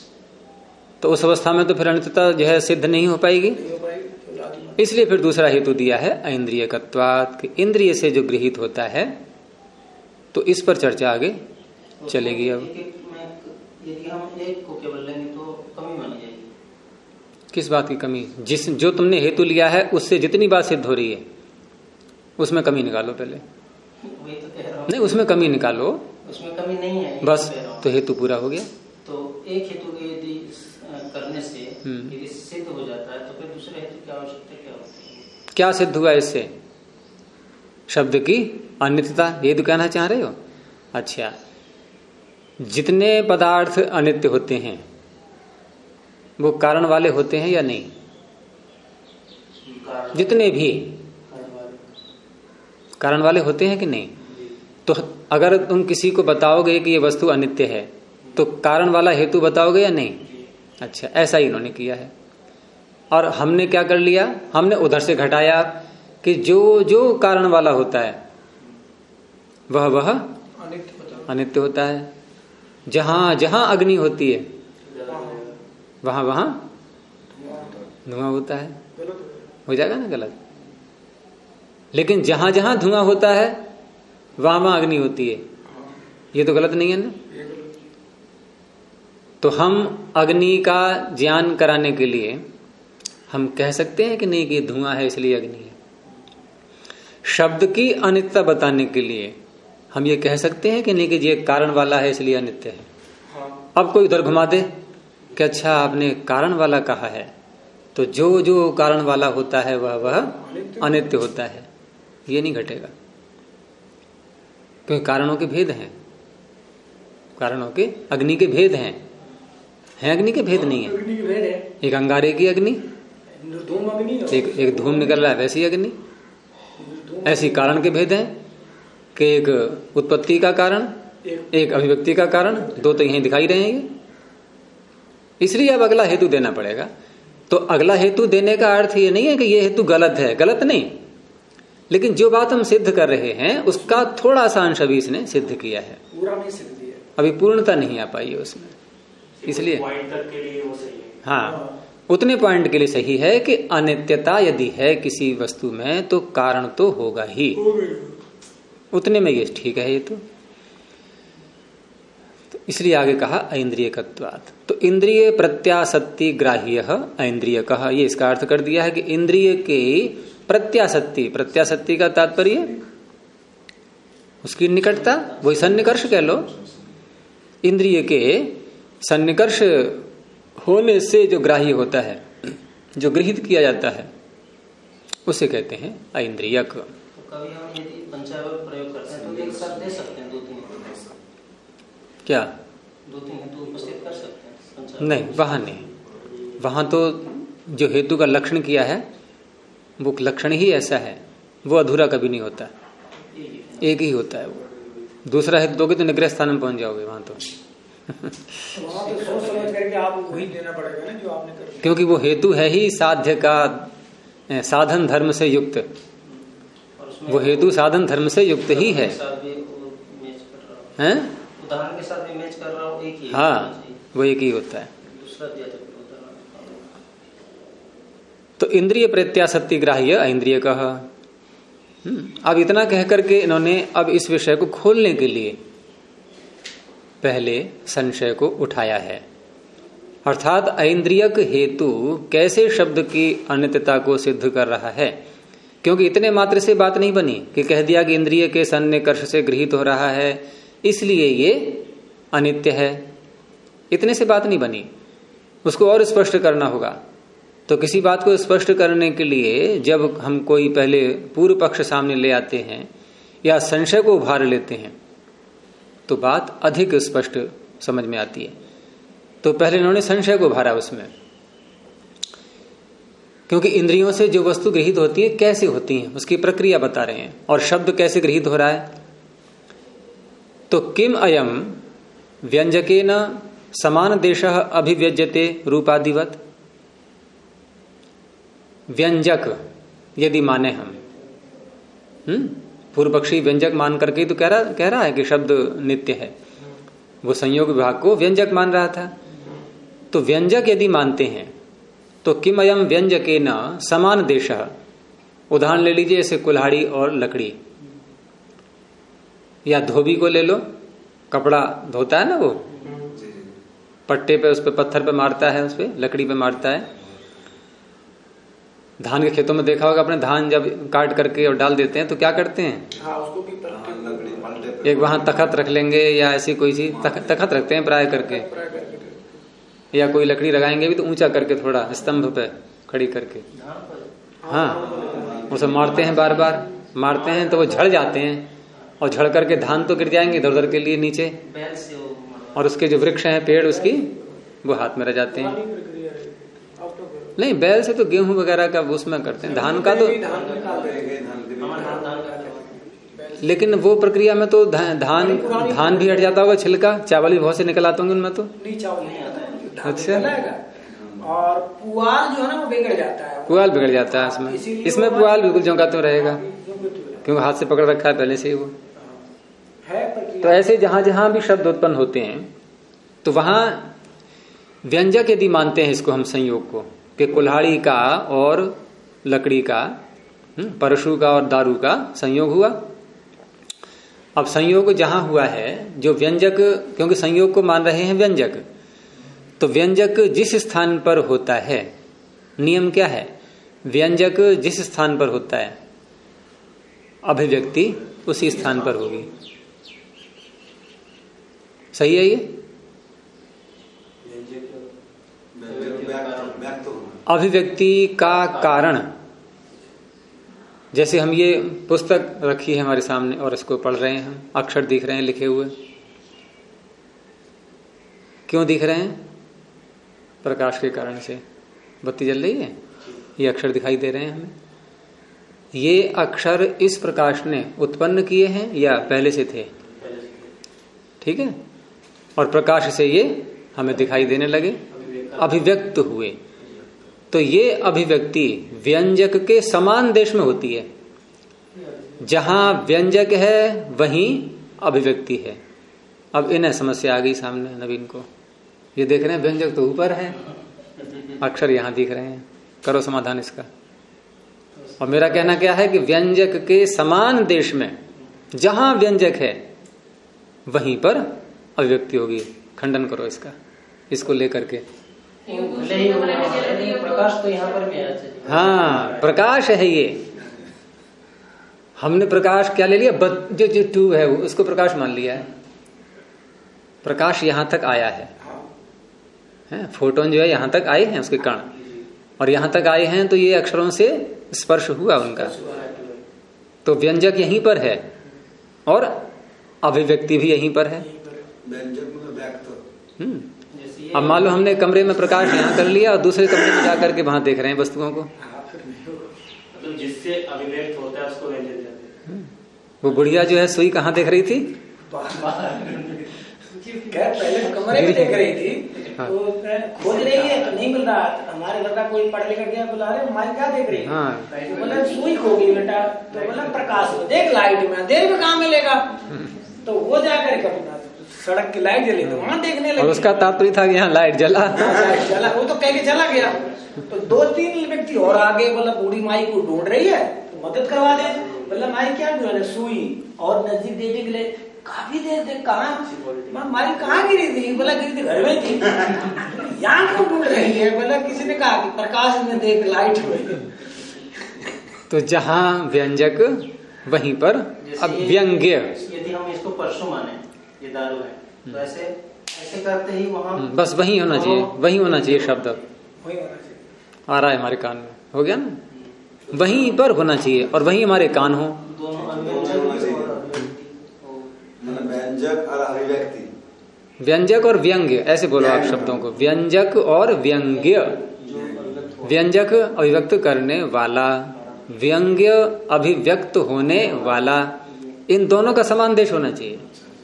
तो उस अवस्था में तो फिर अनित्यता जो है सिद्ध नहीं हो पाएगी। इसलिए फिर दूसरा हेतु दिया है ऐन्द्रियकत्वात्, कि इंद्रिय से जो गृहीत होता है। तो इस पर चर्चा आगे चलेगी। अब यदि हम एक को केवल लेंगे तो कमी मानी जाएगी। किस बात की कमी? जो तुमने हेतु लिया है उससे जितनी बात सिद्ध हो रही है उसमें कमी निकालो पहले। वही तो कह रहा हूं। नहीं, उसमें कमी निकालो, उसमें कमी नहीं है बस, तो हेतु पूरा हो गया। तो एक हेतु के यदि करने से यदि सिद्ध हो जाता है तो फिर दूसरे हेतु की आवश्यकता क्या होती है? क्या सिद्ध हुआ इससे? शब्द की अनित्यता, ये तो कहना चाह रहे हो? अच्छा, जितने पदार्थ अनित्य होते हैं वो कारण वाले होते हैं या नहीं? जितने भी कारण वाले होते हैं कि नहीं? तो अगर तुम किसी को बताओगे कि ये वस्तु अनित्य है तो कारण वाला हेतु बताओगे या नहीं? अच्छा, ऐसा ही इन्होंने किया है। और हमने क्या कर लिया? हमने उधर से घटाया कि जो जो कारण वाला होता है वह अनित्य होता है। जहां जहां अग्नि होती है वहां वहां धुआं होता है। हो जाएगा ना गलत? लेकिन जहां जहां धुआं होता है वहां वहां अग्नि होती है, ये तो गलत नहीं है ना? तो हम अग्नि का ज्ञान कराने के लिए हम कह सकते हैं कि नहीं कि ये धुआं है इसलिए अग्नि है। शब्द की अनित्यता बताने के लिए हम ये कह सकते हैं कि नहीं कि ये कारण वाला है इसलिए अनित्य है। अब कोई उधर घुमा दे कि अच्छा आपने कारण वाला कहा है, तो जो जो कारण वाला होता है वह अनित्य होता है, ये नहीं घटेगा, क्योंकि कारणों के भेद हैं, कारणों के अग्नि के भेद हैं अग्नि के भेद नहीं है। एक अंगारे की अग्नि, एक धूम निकल रहा है वैसी अग्नि, ऐसी कारण के भेद हैं कि एक उत्पत्ति का कारण, एक अभिव्यक्ति का कारण, दो तो यहीं दिखाई रहेंगे। इसलिए अब अगला हेतु देना पड़ेगा। तो अगला हेतु देने का अर्थ ये नहीं है कि ये हेतु गलत है, गलत नहीं, लेकिन जो बात हम सिद्ध कर रहे हैं उसका थोड़ा सा अंश अभी इसने सिद्ध किया है, पूरा नहीं सिद्ध किया, अभी पूर्णता नहीं आ पाई है उसमें। इसलिए पॉइंट तक के लिए वो सही है। हाँ, उतने पॉइंट के लिए सही है कि अनित्यता यदि है किसी वस्तु में तो कारण तो होगा ही, उतने में ये ठीक है। ये तो इसलिए आगे कहा ऐन्द्रियकत्वात्। तो इंद्रिय प्रत्यासत्ति ग्राह्य ऐन्द्रियकः, ये इसका अर्थ कर दिया है कि इंद्रिय के प्रत्यासत्ति, प्रत्यासत्ति का तात्पर्य उसकी निकटता, वही सन्निकर्ष कह लो। इंद्रिय के सन्निकर्ष होने से जो ग्राह्य होता है, जो गृहीत किया जाता है, उसे कहते हैं ऐन्द्रियक। तो कभी हम यदि पंचावय प्रयोग करते हैं तो एक साथ दे सकते हैं 2-3 क्या 2-3 हेतु उपस्थित कर सकते हैं? नहीं, वहां नहीं, वहां तो जो हेतु का लक्षण किया है वो लक्षण ही ऐसा है, वो अधूरा कभी नहीं होता, एक ही होता है वो। दूसरा हेतु दोगे तो निग्रह स्थान में पहुंच जाओगे वहां तो। सोच समझ करके आप वही देना पड़ेगा ना जो आपने कर, क्योंकि वो हेतु है ही साध्य का, साधन धर्म से युक्त, वो हेतु साधन धर्म से युक्त ही है। हैं? उदाहरण के साथ भी मैच कर रहा हूँ, एक ही। हाँ, वो एक ही होता है। दूसरा दिया था तो इंद्रिय प्रत्याशक्ति ग्राह्य ऐन्द्रिय कह। अब इतना कह करके इन्होंने अब इस विषय को खोलने के लिए पहले संशय को उठाया है, अर्थात ऐन्द्रियक हेतु कैसे शब्द की अनित्यता को सिद्ध कर रहा है। क्योंकि इतने मात्र से बात नहीं बनी कि कह दिया कि इंद्रिय के सन्य कर्ष से गृहीत हो रहा है इसलिए ये अनित्य है, इतने से बात नहीं बनी, उसको और स्पष्ट करना होगा। तो किसी बात को स्पष्ट करने के लिए जब हम कोई पहले पूर्व पक्ष सामने ले आते हैं या संशय को उभार लेते हैं तो बात अधिक स्पष्ट समझ में आती है। तो पहले इन्होंने संशय को उभारा उसमें, क्योंकि इंद्रियों से जो वस्तु गृहीत होती है कैसे होती है उसकी प्रक्रिया बता रहे हैं, और शब्द कैसे गृहीत हो रहा है। तो किम अयम व्यंजकेन समान देशः अभिव्यज्यते रूपादिवत। व्यंजक यदि माने हम, पूर्व पक्षी व्यंजक मान करके तो कह रहा है कि शब्द नित्य है, वो संयोग विभाग को व्यंजक मान रहा था। तो व्यंजक यदि मानते हैं तो किम अयम व्यंजकेन समान देशः, उदाहरण ले लीजिए जैसे कुल्हाड़ी और लकड़ी, या धोबी को ले लो, कपड़ा धोता है ना वो, पट्टे पे उस पे पत्थर पे मारता है, उस पे लकड़ी पे मारता है। धान के खेतों में देखा होगा अपने, धान जब काट करके और डाल देते हैं तो क्या करते हैं, हाँ, उसको भी एक वहां तखत रख लेंगे या ऐसी कोई चीज, तखत रखते हैं प्राय करके, या कोई लकड़ी लगाएंगे भी तो ऊंचा करके थोड़ा स्तंभ पे खड़ी करके, हाँ, उसे मारते हैं, बार बार मारते हैं तो वो झड़ जाते हैं, और झड़ करके धान तो गिर जाएंगे इधर उधर के लिए नीचे, और उसके जो वृक्ष हैं पेड़ उसकी वो हाथ में रह जाते हैं। नहीं, बैल से तो गेहूं वगैरह का उसमें करते हैं, धान का तो, लेकिन वो प्रक्रिया में तो धान भी हट जाता होगा, छिलका, चावल भी बहुत से निकल आते होंगे उनमें तो। नहीं, चावल नहीं आता। अच्छा, और पुआल जो है ना वो बिगड़ जाता है, पुआल बिगड़ जाता है इसमें पुआल बिल्कुल झोंका तो रहेगा क्योंकि हाथ से पकड़ रखा है पहले से ही वो है। तो ऐसे जहां जहां भी शब्द उत्पन्न होते हैं तो वहां व्यंजक यदि मानते हैं इसको हम संयोग को, कि कुल्हाड़ी का और लकड़ी का, परशु का और दारू का संयोग हुआ। अब संयोग जहां हुआ है जो व्यंजक, क्योंकि संयोग को मान रहे हैं व्यंजक, तो व्यंजक जिस स्थान पर होता है, नियम क्या है, व्यंजक जिस स्थान पर होता है अभिव्यक्ति उसी स्थान पर होगी। सही है ये? अभिव्यक्ति का कारण, जैसे हम ये पुस्तक रखी है हमारे सामने और इसको पढ़ रहे हैं, हम अक्षर दिख रहे हैं लिखे हुए, क्यों दिख रहे हैं? प्रकाश के कारण से। बत्ती जल रही है, ये अक्षर दिखाई दे रहे हैं हमें। ये अक्षर इस प्रकाश ने उत्पन्न किए हैं या पहले से थे? ठीक है, और प्रकाश से ये हमें दिखाई देने लगे, अभिव्यक्त हुए। तो ये अभिव्यक्ति व्यंजक के समान देश में होती है, जहां व्यंजक है वहीं अभिव्यक्ति है। अब इन्हें समस्या आ गई सामने नवीन को, ये देख रहे हैं व्यंजक तो ऊपर है, अक्षर यहां दिख रहे हैं, करो समाधान इसका। और मेरा कहना क्या है कि व्यंजक के समान देश में जहां व्यंजक है वहीं पर अभिव्यक्ति होगी। खंडन करो इसका, इसको लेकर के। प्रकाश तो यहाँ पर भी है। हाँ, प्रकाश है ये। हमने प्रकाश क्या ले लिया, जो ट्यूब है उसको प्रकाश मान लिया है। प्रकाश यहां तक आया है, फोटोन जो है यहां तक आए हैं उसके कण, और यहां तक आए हैं तो ये अक्षरों से स्पर्श हुआ उनका, तो व्यंजक यहीं पर है और अभिव्यक्ति भी यहीं पर है। अब मान लो हमने कमरे में प्रकाश यहाँ कर लिया और दूसरे कमरे में जाकर के वहां देख रहे हैं वस्तुओं को, तो जिससे अभिव्यक्त होता है उसको व्यंजक कहते हैं। वो बुढ़िया जो है सुई कहाँ देख रही थी? पहले कमरे में देख रही थी, तो खोज रही है तो नहीं मिल रहा। हमारे लड़का कोई पढ़ लिखा गया, बोला अरे माई क्या देख रही है? तो बोला सुई खो गई बेटा। तो बोला प्रकाश में देख, लाइट में, देर में कहाँ मिलेगा? तो वो जाकर के सड़क की लाइट जली तो वहां देखने लगी। और उसका तात्पर्य था कि यहाँ लाइट जला। लाइट जला, वो तो कह के चला गया। तो 2-3 व्यक्ति और आगे, बोला बूढ़ी माई को ढूंढ रही है तो मदद करवा दे। बोला माई क्या ढूंढ? सुई। और नजदीक देखने के लिए काफी देर देख, कहाँ माई कहाँ गिरी थी? बोला गिरी थी घर में थी। यहाँ को ढूंढ रही है? बोला किसी ने कहा कि प्रकाश में देख, लाइट में। तो जहाँ व्यंजक वहीं पर अव्यंग्य। यदि हम इसको परसों माने ये दारू है, तो ऐसे करते ही वहाँ बस वही होना चाहिए, वही होना चाहिए शब्द। आ रहा है हमारे कान में, हो गया ना? वहीं पर होना चाहिए और वहीं हमारे कान हो। व्यंजक और अभिव्यक्ति, व्यंजक और व्यंग्य, ऐसे बोलो आप शब्दों को, व्यंजक और व्यंग्य। व्यंजक अभिव्यक्त करने वाला, व्यंग्य अभिव्यक्त होने वाला, इन दोनों का समान देश होना चाहिए।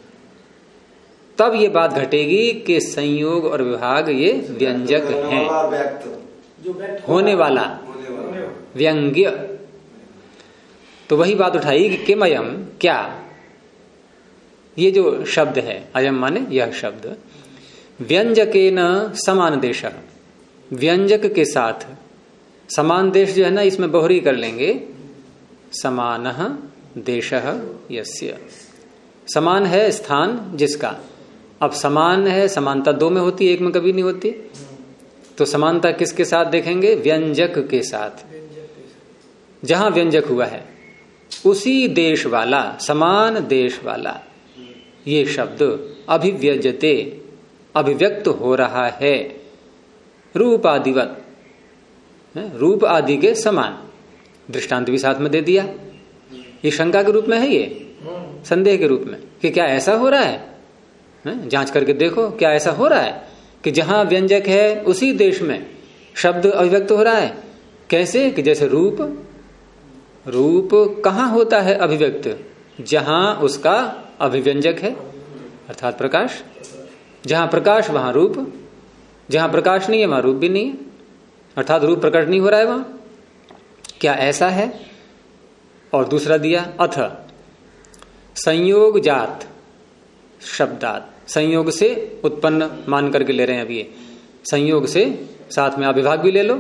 तब ये बात घटेगी कि संयोग और विभाग ये व्यंजक हैं। होने वाला व्यंग्य, तो वही बात उठाई कि किमयम, क्या ये जो शब्द है अयम माने यह शब्द, व्यंजकेन समान देश, व्यंजक के साथ समान देश जो है ना, इसमें बहुरी कर लेंगे, समानः देशः यस्य, समान है स्थान जिसका। अब समान है, समानता 2 में होती है, 1 में कभी नहीं होती। तो समानता किसके साथ देखेंगे? व्यंजक के साथ। जहां व्यंजक हुआ है उसी देश वाला, समान देश वाला ये शब्द अभिव्यजते, अभिव्यक्त हो रहा है, रूप आदिवत, रूप आदि के समान। दृष्टांत भी साथ में दे दिया। ये शंका के रूप में है, ये संदेह के रूप में कि क्या ऐसा हो रहा है? जांच करके देखो, क्या ऐसा हो रहा है कि जहां व्यंजक है उसी देश में शब्द अभिव्यक्त हो रहा है? कैसे? कि जैसे रूप, रूप कहाँ होता है अभिव्यक्त? जहां उसका अभिव्यंजक है, अर्थात प्रकाश। जहां प्रकाश वहां रूप, जहां प्रकाश नहीं है वहां रूप भी नहीं है, अर्थात रूप प्रकट नहीं हो रहा है वहां। क्या ऐसा है? और दूसरा दिया, अथ संयोग जात शब्दात, संयोग से उत्पन्न मान करके ले रहे हैं। अभी ये संयोग से साथ में अविभाग भी ले लो,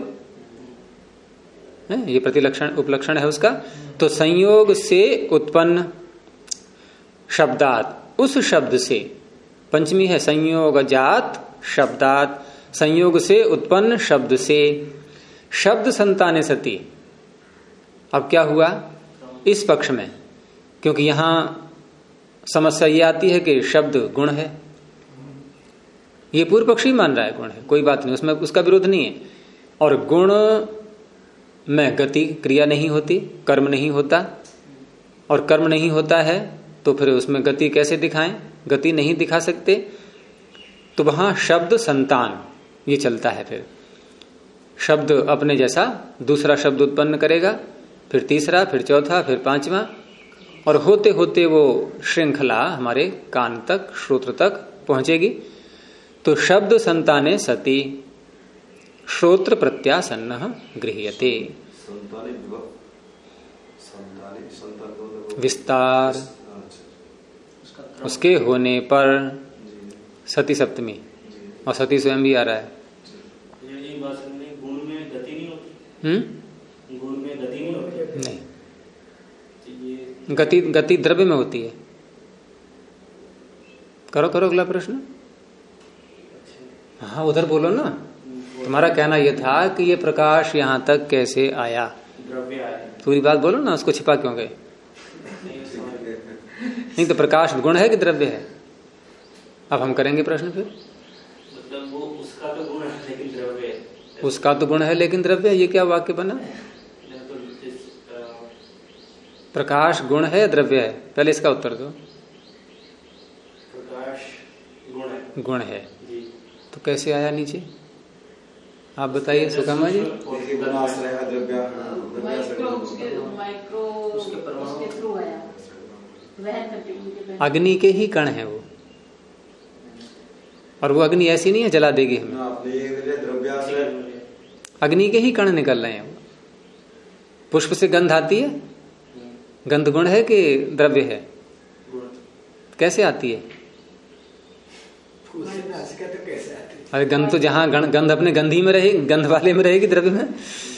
ये प्रतिलक्षण उपलक्षण है उसका। तो संयोग से उत्पन्न शब्दात, उस शब्द से, पंचमी है संयोग जात शब्दात, संयोग से उत्पन्न शब्द से, शब्द संताने सती। अब क्या हुआ इस पक्ष में? क्योंकि यहां समस्या ये आती है कि शब्द गुण है, ये पूर्व पक्षी मान रहा है गुण है, कोई बात नहीं, उसमें उसका विरोध नहीं है। और गुण में गति क्रिया नहीं होती, कर्म नहीं होता, और कर्म नहीं होता है तो फिर उसमें गति कैसे दिखाएं? गति नहीं दिखा सकते। तो वहां शब्द संतान ये चलता है। फिर शब्द अपने जैसा दूसरा शब्द उत्पन्न करेगा, फिर तीसरा, फिर चौथा, फिर पांचवा, और होते होते वो श्रृंखला हमारे कान तक, श्रोत्र तक पहुंचेगी। तो शब्द संताने सती श्रोत्र प्रत्यासन्न गृह्यते। विस्तार उसके होने पर सती सप्तमी, और सती स्वयं भी आ रहा है। गुण में गति नहीं होती? गुण में गति नहीं होती? नहीं, गति द्रव्य में होती है। करो अगला प्रश्न। हाँ उधर बोलो ना। तुम्हारा कहना यह था कि ये प्रकाश यहां तक कैसे आया? द्रव्य आया। पूरी बात बोलो ना, उसको छिपा क्यों गए? नहीं तो प्रकाश गुण है कि द्रव्य है? अब हम करेंगे प्रश्न फिर। मतलब वो उसका तो गुण है लेकिन द्रव्य है। उसका तो गुण है लेकिन द्रव्य है, ये क्या वाक्य बना? प्रकाश गुण है द्रव्य है? पहले इसका उत्तर दो। प्रकाश गुण है। गुण है जी। तो कैसे आया नीचे, आप बताइए सुकमा जी। अग्नि के ही कण है वो, और वो अग्नि ऐसी नहीं है जला देगी हमें, अग्नि के ही कण निकल रहे हैं वो। पुष्प से गंध आती है, गंध गुण है कि द्रव्य है? कैसे आती है? अरे गंध तो जहाँ गंध अपने गंधी में रहेगी, गंध वाले में रहेगी, द्रव्य में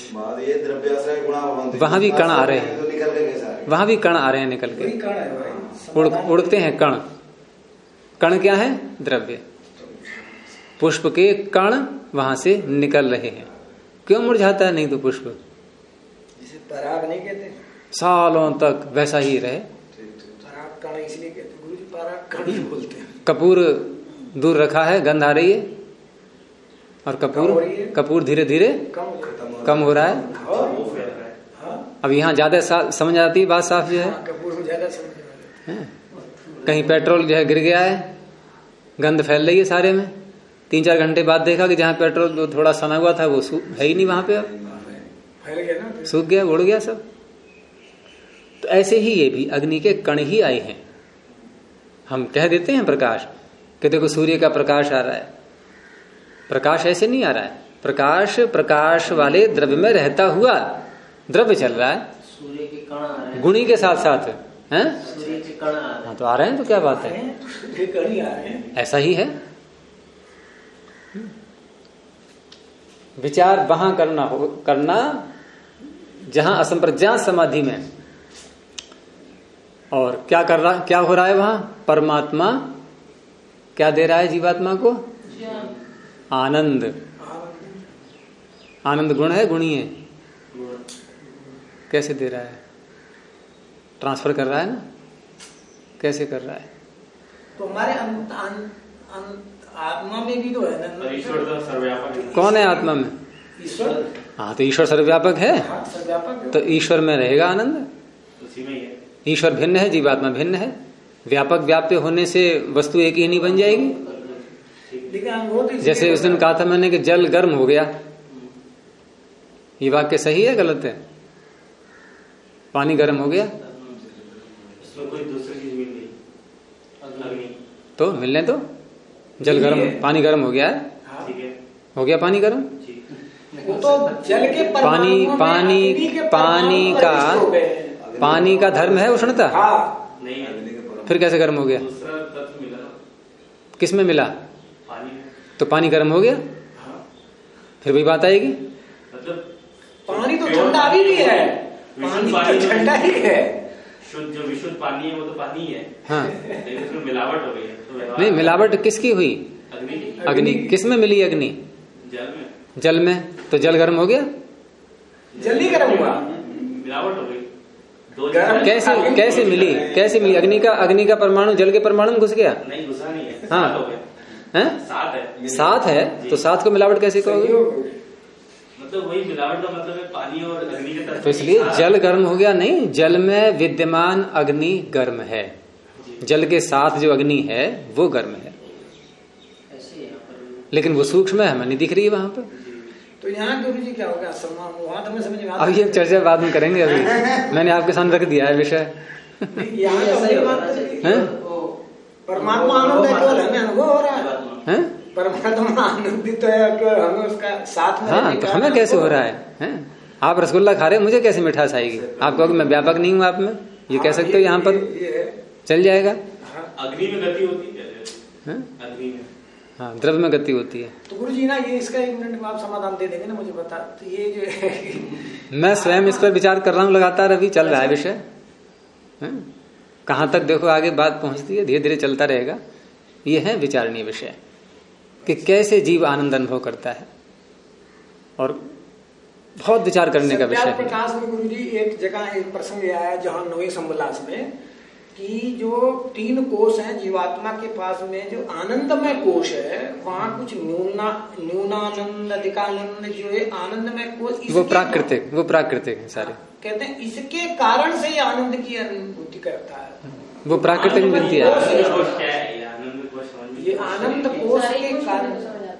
वहां भी कण आ रहे हैं, वहां भी कण आ रहे हैं निकल के, उड़ते हैं कण। कण क्या है? द्रव्य। पुष्प के कण वहां से निकल रहे हैं। क्यों मुरझाता है नहीं तो पुष्प? जिसे पराग नहीं कहते, सालों तक वैसा ही रहे। पराग कण इसलिए कहते, गुरु जी पराग कण ही बोलते हैं। कपूर दूर रखा है, गंध आ रही है, और कपूर धीरे धीरे कम हो रहा है। अब यहाँ ज्यादा समझ आती है बात साफ जो है। कपूर को ज्यादा समझ। कहीं पेट्रोल जो है गिर गया है, गंध फैल रही है सारे में। 3-4 घंटे बाद देखा कि जहाँ पेट्रोल थोड़ा सना हुआ था वो है ही नहीं वहां पे, अब फैल गया ना, सूख गया, उड़ गया सब। तो ऐसे ही ये भी अग्नि के कण ही आए हैं। हम कह देते हैं प्रकाश, कि देखो सूर्य का प्रकाश आ रहा है, प्रकाश ऐसे नहीं आ रहा है। प्रकाश वाले द्रव्य में रहता हुआ द्रव्य चल रहा है, सूर्य के कण आ रहे हैं, गुणी के साथ साथ हैं, सूर्य के कण आ रहे हैं। हाँ तो आ रहे हैं, तो क्या बात है, कण ही आ रहे हैं, ऐसा ही है। विचार वहां करना जहां असंप्रज्ञात समाधि में। और क्या हो रहा है वहां? परमात्मा क्या दे रहा है जीवात्मा को? आनंद। आनंद गुण है, गुणी है? कैसे दे रहा है? ट्रांसफर कर रहा है ना, कैसे कर रहा है? तो हमारे आत्मा में भी तो है ना, ईश्वर तो सर्वव्यापक है। कौन है आत्मा में? ईश्वर। हाँ तो ईश्वर सर्वव्यापक है, सर्वव्यापक। तो ईश्वर में रहेगा आनंद। उसी में ही है। ईश्वर भिन्न है, जीवात्मा भिन्न है। व्यापक व्याप्य होने से वस्तु एक ही नहीं बन जाएगी। जैसे उस दिन कहा था मैंने कि जल गर्म हो गया, ये वाक्य सही है गलत है? पानी गर्म हो गया, इसमें कोई दूसरी चीज मिल गई, अग्नि तो मिलने दो। जल गर्म, पानी गर्म हो गया है, ठीक है, हो गया पानी गर्म। तो जल के पानी का धर्म है उष्णता, नहीं है। फिर कैसे गर्म हो गया? दूसरा तत्व मिला, किस में मिला? पानी में। तो पानी गर्म हो गया, फिर वही बात आएगी। मतलब पानी तो ठंडा भी है, पानी तो ठंडा ही है। शुद्ध जो विशुद्ध पानी है वो तो पानी है। हाँ लेकिन उसमें मिलावट हो गई है, तो नहीं, मिलावट किसकी हुई? अग्नि की। अग्नि किस में मिली? अग्नि जल में। जल में, तो जल गर्म हो गया, जल्दी गर्म हुआ, मिलावट हो गई। कैसे मिली? अग्नि का परमाणु जल के परमाणु में घुस गया? नहीं, घुसा नहीं है। हाँ, साथ हो गया। हैं? साथ है, तो साथ को मिलावट कैसे कहोगे? मतलब वही मिलावट का मतलब है पानी और अग्नि के तत्व। तो इसलिए जल गर्म हो गया नहीं, जल में विद्यमान अग्नि गर्म है, जल के साथ जो अग्नि है वो गर्म है, लेकिन वो सूक्ष्म है, हमें नहीं दिख रही है वहां पर। तो यहाँ गुरु जी क्या होगा? हमें समझ में अब ये चर्चा बाद में करेंगे, अभी मैंने आपके सामने रख दिया है विषय। परमात्मा आनंद है, केवल हमें अनुभव हो रहा है। परमात्मा आनंदित तो है, हमें उसका साथ में। हाँ, तो हमें कैसे हो रहा है? आप रसगुल्ला खा रहे हो, मुझे कैसे मिठास आएगी? आप कहोगे मैं व्यापक नहीं हूँ आप में, ये कह सकते हो, यहाँ पर चल जाएगा। अग्नि में गति होती है, अग्नि में, हाँ, द्रव्य में गति होती है। तो गुरु जी ना, ये इसका 1 मिनट में आप समाधान दे देंगे ना मुझे, बता। तो ये जो मैं स्वयं इस पर विचार कर रहा हूँ लगातार, अभी चल रहा है विषय। कहाँ तक देखो आगे बात पहुंचती है, धीरे धीरे चलता रहेगा। ये है विचारणीय विषय कि कैसे जीव आनंद अनुभव करता है, और बहुत विचार करने का विषय है। प्रकाश में गुरु जी एक जगह एक प्रसंग आया, जहाँ नवे संबलास में कि जो 3 कोश हैं जीवात्मा के पास में, जो आनंदमय कोश है वहाँ कुछ न्यूनानंद अधिकानंद जो है आनंदमय कोश वो प्राकृतिक है सारे। कहते हैं इसके कारण से ये आनंद की अनुभूति करता है, वो प्राकृतिक मिलती है। ये आनंद कोश के कारण।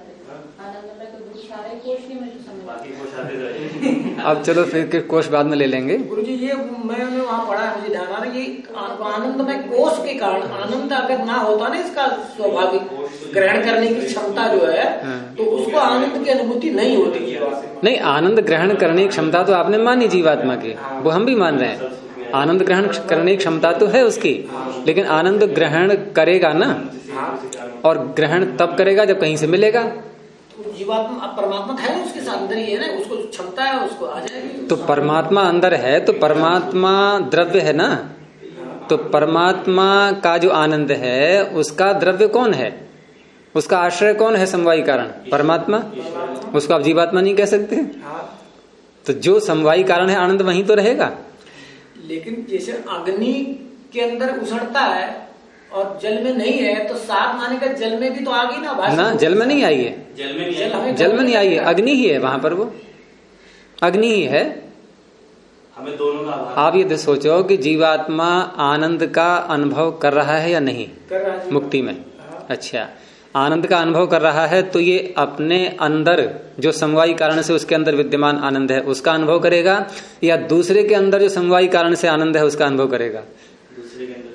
अब चलो फिर कोश बाद में ले लेंगे। गुरुजी ये मैंने वहाँ पढ़ा है, मुझे ध्यान आ रहा है, ये आनंदमय कोश के कारण, आनंद अगर ना होता ना इसका स्वाभाविक ग्रहण करने की क्षमता जो है, तो उसको आनंद की अनुभूति नहीं होती जीवात्मा। नहीं, आनंद ग्रहण करने की क्षमता तो आपने मानी जीवात्मा की, वो हम भी मान रहे हैं। आनंद ग्रहण करने की क्षमता तो है उसकी, लेकिन आनंद ग्रहण करेगा ना, और ग्रहण तब करेगा जब कहीं से मिलेगा। जीवात्मा परमात्मा है उसके साथ अंदर ही है ना, उसको क्षमता है, उसको आ जाएगी। तो परमात्मा अंदर है तो परमात्मा द्रव्य है ना, तो परमात्मा का जो आनंद है उसका द्रव्य कौन है, उसका आश्रय कौन है? समवायी कारण परमात्मा। उसको आप जीवात्मा नहीं कह सकते। तो जो समवायी कारण है आनंद वहीं तो रहेगा। लेकिन जैसे अग्नि के अंदर उछड़ता है और जल में नहीं है, तो साफ माने का जल में भी तो आ गई ना, जल में नहीं आई है, जल में नहीं आई है, अग्नि ही है वहां पर, वो अग्नि ही है। हमें दोनों का आप ये सोचो कि जीवात्मा आनंद का अनुभव कर रहा है या नहीं कर रहा है मुक्ति में? अच्छा, आनंद का अनुभव कर रहा है तो ये अपने अंदर जो समवायी कारण से उसके अंदर विद्यमान आनंद है उसका अनुभव करेगा, या दूसरे के अंदर जो समवायी कारण से आनंद है उसका अनुभव करेगा? दूसरे के अंदर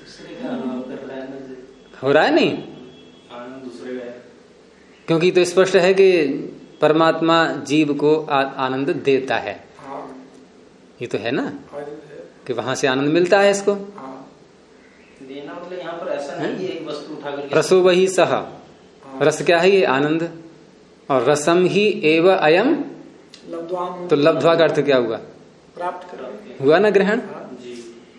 हो रहा है नहीं, आनंद दूसरे का है। क्योंकि तो स्पष्ट है कि परमात्मा जीव को आनंद देता है, ये तो है ना कि वहां से आनंद मिलता है इसको। देना मतलब यहाँ पर ऐसा नहीं है एक वस्तु उठा करके। रसो वही सह, रस क्या है? ये आनंद। और रसम ही एव अयम, तो लब्ध्वा का अर्थ क्या हुआ? प्राप्त कर हुआ ना ग्रहण। जी।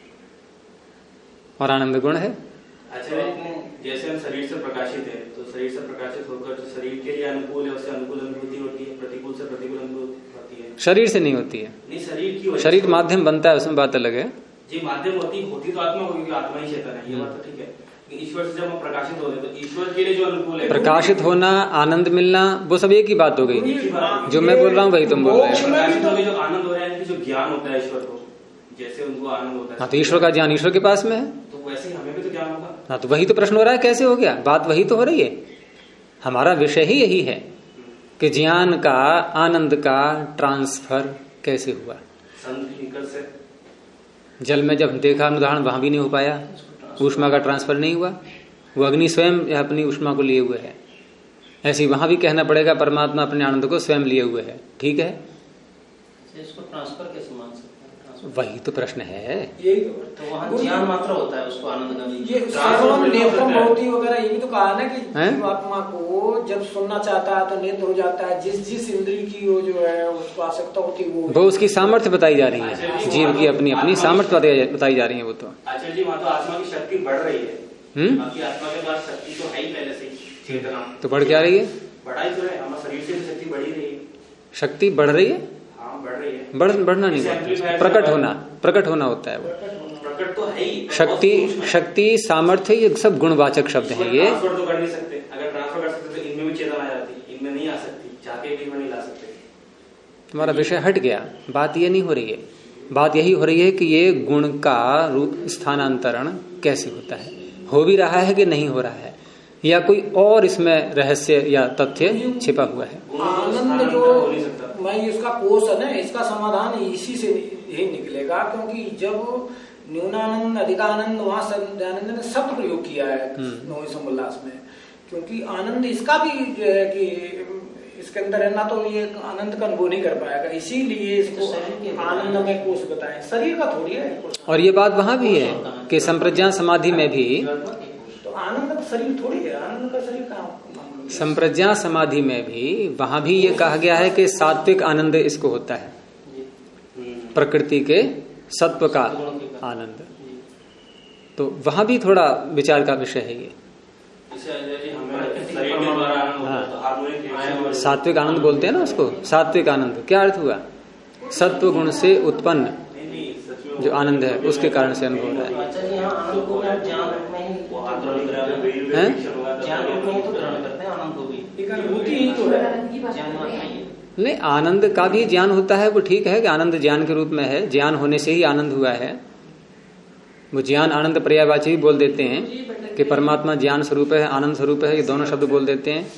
और आनंद गुण है। अच्छा, जैसे हम शरीर से प्रकाशित है, तो शरीर से प्रकाशित होकर जो शरीर के लिए अनुकूल है उससे अनुकूल अनुभूति होती है, प्रतिकूल से प्रतिकूल अनुभूति होती है। शरीर से नहीं होती है, नहीं शरीर की, शरीर माध्यम बनता है, उसमें बात अलग है जी। माध्यम होती तो आत्मा होगी, आत्मा ही चेतन है, ये बात तो ठीक है। ईश्वर से जब हम प्रकाशित होते तो ईश्वर के लिए जो अनुकूल है, प्रकाशित होना, आनंद मिलना, वो सब एक ही बात हो गई। जो मैं बोल रहा हूँ वही तुम बोल रहे हो। प्रकाशित होने जो आनंद हो रहा है, जो ज्ञान होता है ईश्वर को, जैसे उनको आनंद होता है। हाँ, तो ईश्वर का ज्ञान ईश्वर के पास में है, तो वैसे ही हमें भी तो ज्ञान होगा। हाँ, तो वही तो प्रश्न हो रहा है, कैसे हो गया? बात वही तो हो रही है। हमारा विषय ही यही है कि ज्ञान का, आनंद का ट्रांसफर कैसे हुआ। संत के निकट से जल में जब देखा उदाहरण, वहां भी नहीं हो पाया, ऊष्मा का ट्रांसफर नहीं हुआ, वो अग्नि स्वयं अपनी ऊष्मा को लिए हुए है। ऐसे ही वहां भी कहना पड़ेगा परमात्मा अपने आनंद को स्वयं लिए हुए है, ठीक है। इसको ट्रांसफर कैसे मान सकते हैं? वही तो प्रश्न है। तो वहाँ ज्ञान मात्र होता है, उसको आनंद का ये नेत्रम भवति वगैरह ये भी तो कहा ना कि जीवात्मा को जब सुनना चाहता है तो नेत्र हो जाता है, जिस इंद्रिय की वो जो है उसको आसक्ता होती है, वो उसकी सामर्थ्य बताई जा रही है, जीव की अपनी अपनी सामर्थ्य बताई जा रही है। वो तो आचार्य जी, वहाँ तो आत्मा की शक्ति बढ़ रही है। आपकी आत्मा के पास शक्ति तो है ही पहले से, चेतना तो बढ़ क्या रही है? बढ़ाई तो है, हमारे शरीर से भी शक्ति बढ़ी रही है। शक्ति बढ़ रही है? हाँ, बढ़ रही है। बढ़ना नहीं बोलते, प्रकट होना होता है वो। प्रकट तो है ही। शक्ति सामर्थ्य ये सब गुणवाचक शब्द है। ये ट्रांसफर तो कर नहीं सकते, अगर ट्रांसफर कर सकते तो इनमें भी चेतना आ जाती, इनमें नहीं आ सकती, चाहते भी नहीं ला सकते। तुम्हारा विषय हट गया, बात ये नहीं हो रही है। बात यही हो रही है कि ये गुण का रूप स्थानांतरण कैसे होता है, हो भी रहा है कि नहीं हो रहा है, या कोई और इसमें रहस्य या तथ्य छिपा हुआ है। आनंद जो मैं इसका कोष है ना, इसका समाधान इसी से ही निकलेगा, क्योंकि जब न्यूनानंद अधिकानंद वहां दयानंद ने शब्द प्रयोग किया है नौवीं समोल्लास में, क्योंकि आनंद इसका भी जो है कि इसके अंदर है ना, तो ये आनंद का अनुभव नहीं कर पाएगा, इसीलिए इसको आनंद में कोष बताएं, शरीर का थोड़ी है। और ये बात वहां भी है कि संप्रज्ञान समाधि में भी तो आनंद का शरीर थोड़ी है, आनंद का शरीर कहाँ? संप्रज्ञा समाधि में भी वहां भी ये कहा गया है कि सात्विक आनंद इसको होता है, प्रकृति के सत्व का आनंद। तो वहां भी थोड़ा विचार का विषय है ये। हाँ, सात्विक आनंद बोलते हैं ना उसको, सात्विक आनंद क्या अर्थ हुआ? सत्व गुण से उत्पन्न। जो आनंद है उसके कारण से अनुभव हो रहा है। नहीं, आनंद का भी ज्ञान होता है, वो ठीक है कि आनंद ज्ञान के रूप में है, ज्ञान होने से ही आनंद हुआ है। वो ज्ञान आनंद पर्यायवाची भी बोल देते हैं कि परमात्मा ज्ञान स्वरूप है, आनंद स्वरूप है, ये दोनों शब्द बोल देते हैं।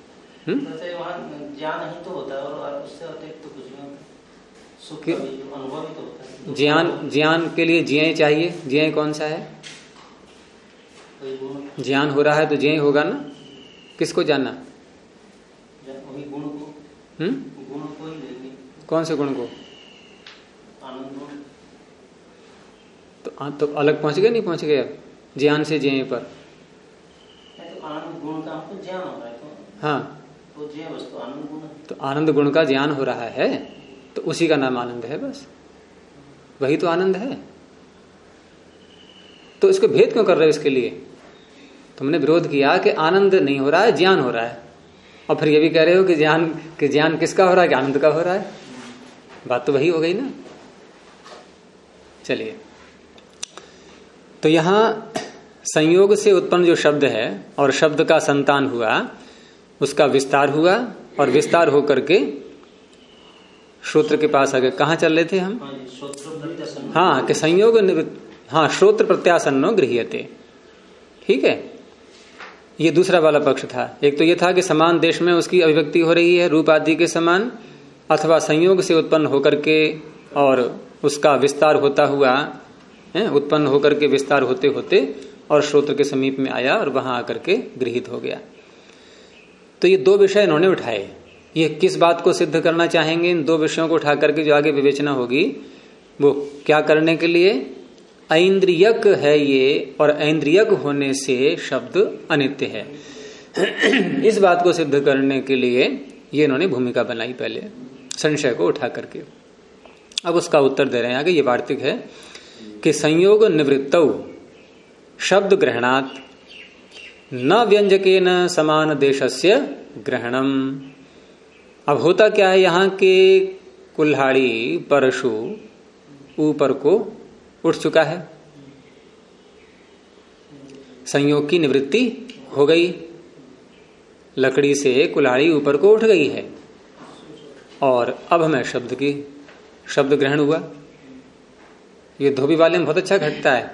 ज्ञान ही तो होता है और उससे अतिरिक्त तो कुछ नहीं, सुख का अनुभव ही तो होता है। ज्ञान के लिए ज्ञेय चाहिए। ज्ञेय कौन सा है? ज्ञान हो रहा है तो ज्ञेय होगा ना। किसको जानना? गुण को। गुण को ही लेंगे। कौन से गुण को? आनंद गुण। तो अलग पहुंच गए, नहीं पहुंच गए अब ज्ञान से ज्ञेय पर? तो आनंद गुण का हमको ज्ञान हो रहा है तो हाँ, तो ज्ञेय वस्तु आनंद गुण है। तो आनंद गुण का ज्ञान हो रहा है तो उसी का नाम आनंद है, बस वही तो आनंद है। तो इसको भेद क्यों कर रहे हो? इसके लिए तुमने विरोध किया कि आनंद नहीं हो रहा है, ज्ञान हो रहा है, और फिर ये भी कह रहे हो कि ज्ञान किसका हो रहा है? कि आनंद का हो रहा है। बात तो वही हो गई ना। चलिए, तो यहां संयोग से उत्पन्न जो शब्द है और शब्द का संतान हुआ, उसका विस्तार हुआ, और विस्तार होकर के श्रोत्र के पास आ गए। कहाँ चल रहे थे हम? हाँ, कि संयोग हाँ श्रोत्र प्रत्यासन्नो गृह्यते। ठीक है, ये दूसरा वाला पक्ष था। एक तो ये था कि समान देश में उसकी अभिव्यक्ति हो रही है रूप आदि के समान, अथवा संयोग से उत्पन्न होकर के और उसका विस्तार होता हुआ, उत्पन्न होकर के विस्तार होते होते और श्रोत्र के समीप में आया और वहां आकर के गृहीत हो गया। तो ये दो विषय इन्होंने उठाए। ये किस बात को सिद्ध करना चाहेंगे? इन दो विषयों को उठा करके जो आगे विवेचना होगी वो क्या करने के लिए? ऐन्द्रियक है ये, और ऐन्द्रियक होने से शब्द अनित्य है। इस बात को सिद्ध करने के लिए ये इन्होंने भूमिका बनाई पहले, संशय को उठा करके। अब उसका उत्तर दे रहे हैं आगे। ये वार्तिक है कि संयोग निवृत्तौ शब्द ग्रहणात् न व्यंजकेन समान देशस्य ग्रहणम। अब होता क्या है, यहाँ के कुल्हाड़ी परशु ऊपर को उठ चुका है, संयोग की निवृत्ति हो गई, लकड़ी से कुल्हाड़ी ऊपर को उठ गई है, और अब हमें शब्द ग्रहण हुआ। ये धोबी वाले में बहुत अच्छा घटता है,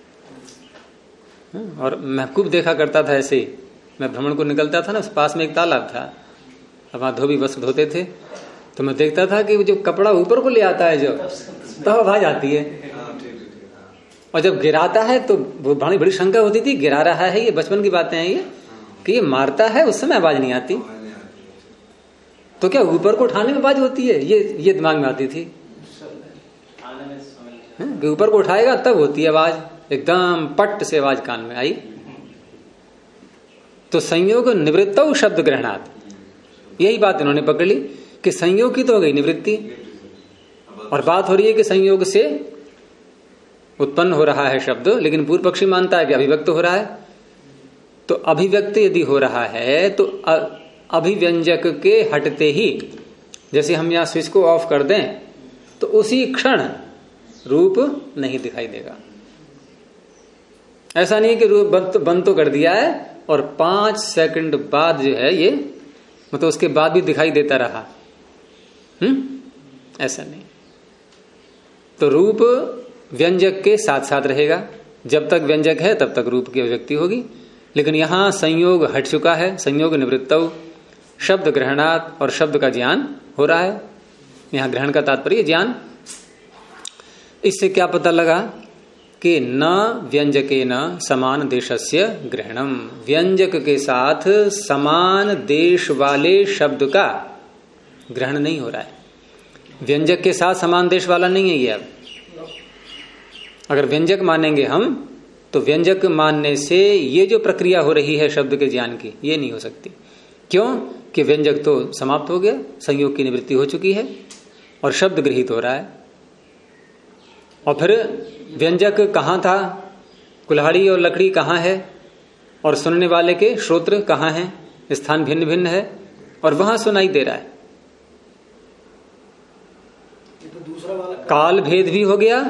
और मैं खूब देखा करता था ऐसे ही। मैं भ्रमण को निकलता था ना, उस पास में एक तालाब था, अब वहां धोबी वस्त्र धोते थे, तो मैं देखता था कि जो कपड़ा ऊपर को ले आता है जो, तब आवाज आती है, और जब गिराता है तो बड़ी शंका होती थी, गिरा रहा है ये, बचपन की बातें हैं ये, कि ये मारता है उस समय आवाज नहीं आती, तो क्या ऊपर को उठाने में आवाज होती है? ये दिमाग में आती थी कि ऊपर को उठाएगा तब होती है आवाज, एकदम पट से आवाज कान में आई। तो संयोग निवृत्तौ शब्द ग्रहणात्, यही बात इन्होंने पकड़ ली कि संयोग की तो हो गई निवृत्ति, और बात हो रही है कि संयोग से उत्पन्न हो रहा है शब्द, लेकिन पूर्व पक्षी मानता है कि अभिव्यक्त हो रहा है। तो अभिव्यक्त यदि हो रहा है तो अभिव्यंजक के हटते ही, जैसे हम यहां स्विच को ऑफ कर दें तो उसी क्षण रूप नहीं दिखाई देगा। ऐसा नहीं कि रूप बंद तो कर दिया है और 5 सेकंड बाद जो है ये, मतलब उसके बाद भी दिखाई देता रहा, ऐसा नहीं। तो रूप व्यंजक के साथ साथ रहेगा, जब तक व्यंजक है तब तक रूप की अभिव्यक्ति होगी। लेकिन यहां संयोग हट चुका है, संयोग निवृत्तौ शब्द ग्रहणात्, और शब्द का ज्ञान हो रहा है। यहां ग्रहण का तात्पर्य ज्ञान। इससे क्या पता लगा कि न व्यंजके न समान देशस्य ग्रहणम, व्यंजक के साथ समान देश वाले शब्द का ग्रहण नहीं हो रहा है। व्यंजक के साथ समान देश वाला नहीं है ये। अब अगर व्यंजक मानेंगे हम तो व्यंजक मानने से ये जो प्रक्रिया हो रही है शब्द के ज्ञान की, ये नहीं हो सकती। क्यों? कि व्यंजक तो समाप्त हो गया, संयोग की निवृत्ति हो चुकी है और शब्द गृहीत हो रहा है। और फिर व्यंजक कहाँ था? कुल्हाड़ी और लकड़ी कहाँ है? और सुनने वाले के श्रोत्र कहाँ हैं? स्थान भिन्न भिन्न है और वहां सुनाई दे रहा है। तो दूसरा वाला काल भेद भी हो गया